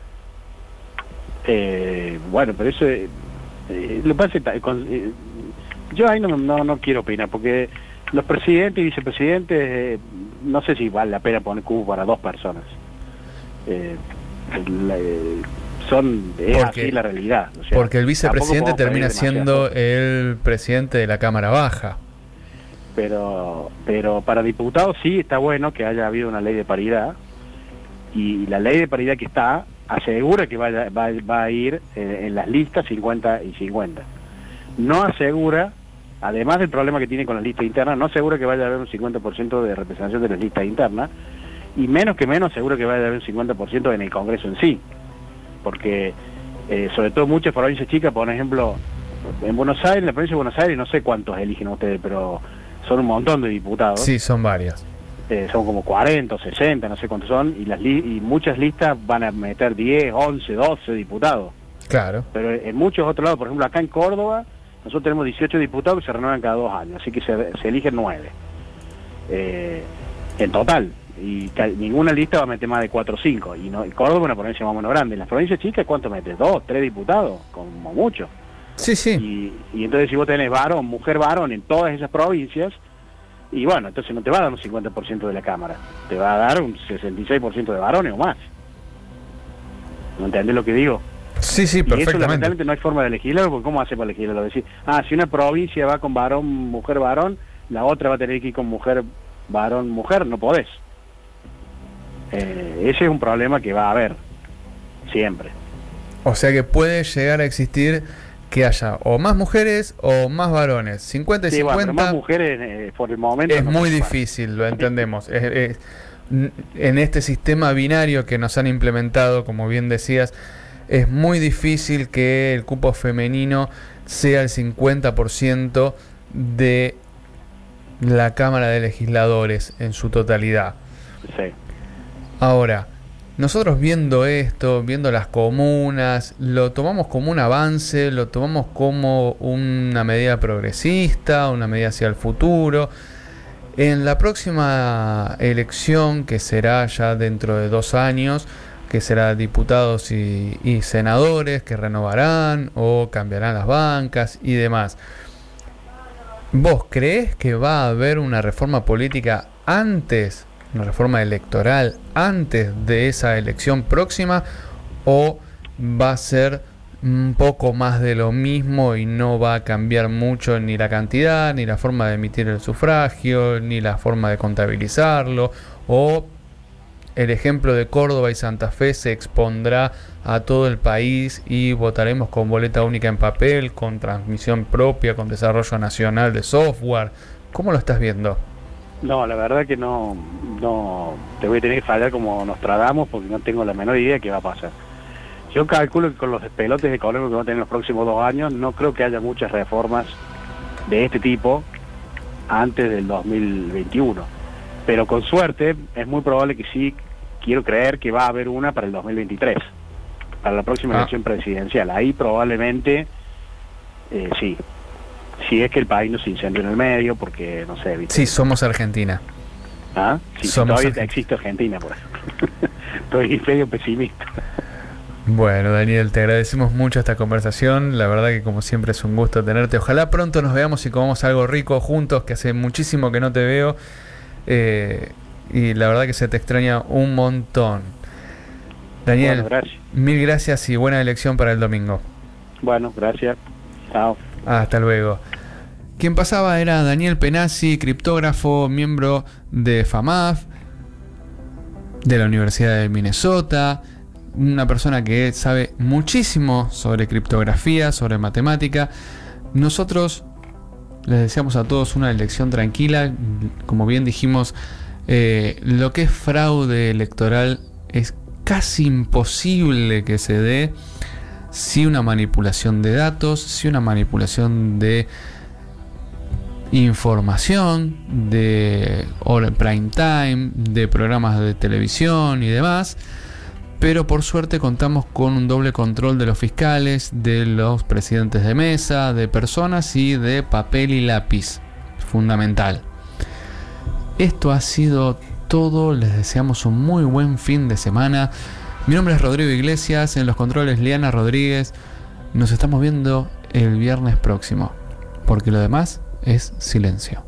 Eh, bueno, pero eso, eh, lo que pasa es que eh, yo ahí no, no, no quiero opinar, porque los presidentes y vicepresidentes, eh, no sé si vale la pena poner cupo para dos personas. Eh, la, eh, son es porque, así la realidad, o sea, porque el vicepresidente termina siendo el presidente de la Cámara Baja, pero pero para diputados sí está bueno que haya habido una ley de paridad, y la ley de paridad que está asegura que vaya, va, va a ir eh, en las listas cincuenta y cincuenta. No asegura, además del problema que tiene con las listas internas, no asegura que vaya a haber un cincuenta por ciento de representación de las listas internas, y menos que menos seguro que va a haber un cincuenta por ciento en el Congreso en sí, porque eh, sobre todo muchas provincias chicas, por ejemplo, en Buenos Aires, en la provincia de Buenos Aires, no sé cuántos eligen ustedes, pero son un montón de diputados. Sí, son varias. Eh, son como cuarenta o sesenta, no sé cuántos son, y, las li y muchas listas van a meter diez, once, doce diputados. Claro. Pero en muchos otros lados, por ejemplo, acá en Córdoba, nosotros tenemos dieciocho diputados que se renuevan cada dos años, así que se, se eligen nueve. Eh, en total. Y ninguna lista va a meter más de cuatro o cinco, y, no, y Córdoba es una provincia más o menos grande. En las provincias chicas, ¿cuánto metes? ¿Dos, tres diputados? Como mucho. Sí, sí. Y, y entonces si vos tenés varón, mujer, varón en todas esas provincias, y bueno, entonces no te va a dar un cincuenta por ciento de la Cámara, te va a dar un sesenta y seis por ciento de varones o más. ¿No entendés lo que digo? Sí, sí, perfectamente. Y eso lamentablemente no hay forma de legislarlo, porque ¿cómo hace para legislarlo? Decir, ah, si una provincia va con varón, mujer, varón, la otra va a tener que ir con mujer, varón, mujer, no podés. Eh, ese es un problema que va a haber siempre. O sea que puede llegar a existir que haya o más mujeres o más varones, cincuenta y sí, cincuenta. Bueno, pero más mujeres eh, por el momento es no muy difícil, lo entendemos. es, es, en este sistema binario que nos han implementado, como bien decías, es muy difícil que el cupo femenino sea el cincuenta por ciento de la Cámara de Legisladores en su totalidad. Sí. Ahora, nosotros viendo esto, viendo las comunas, lo tomamos como un avance, lo tomamos como una medida progresista, una medida hacia el futuro. En la próxima elección, que será ya dentro de dos años, que será diputados y, y senadores que renovarán o cambiarán las bancas y demás, ¿vos creés que va a haber una reforma política antes, una reforma electoral antes de esa elección próxima, o va a ser un poco más de lo mismo y no va a cambiar mucho ni la cantidad, ni la forma de emitir el sufragio, ni la forma de contabilizarlo, o el ejemplo de Córdoba y Santa Fe se expondrá a todo el país y votaremos con boleta única en papel, con transmisión propia, con desarrollo nacional de software? ¿Cómo lo estás viendo? No, la verdad que no, no, te voy a tener que fallar como Nostradamus porque no tengo la menor idea de qué va a pasar. Yo calculo que con los despelotes económicos que va a tener en los próximos dos años, no creo que haya muchas reformas de este tipo antes del dos mil veintiuno. Pero con suerte, es muy probable que sí, quiero creer que va a haber una para el dos mil veintitrés, para la próxima ah. elección presidencial. Ahí probablemente, eh, sí, si es que el país no se incendia en el medio, porque, no sé, ¿viste? Sí, somos Argentina. ¿Ah? Sí, somos todavía Argentina. Existe Argentina, por ejemplo. Estoy medio pesimista. Bueno, Daniel, te agradecemos mucho esta conversación. La verdad que como siempre es un gusto tenerte. Ojalá pronto nos veamos y comamos algo rico juntos, que hace muchísimo que no te veo. Eh, y la verdad que se te extraña un montón. Daniel, Bueno, gracias. mil gracias y buena elección para el domingo. Bueno, gracias. Chao. Hasta luego. Quien pasaba era Daniel Penazzi, criptógrafo, miembro de FAMAF, de la Universidad de Minnesota, una persona que sabe muchísimo sobre criptografía, sobre matemática. Nosotros les deseamos a todos una elección tranquila. Como bien dijimos, eh, lo que es fraude electoral es casi imposible que se dé si una manipulación de datos, si una manipulación de información, de hora prime time, de programas de televisión y demás. Pero por suerte contamos con un doble control de los fiscales, de los presidentes de mesa, de personas y de papel y lápiz. Fundamental. Esto ha sido todo. Les deseamos un muy buen fin de semana. Mi nombre es Rodrigo Iglesias. En los controles Liana Rodríguez. Nos estamos viendo el viernes próximo. Porque lo demás es silencio.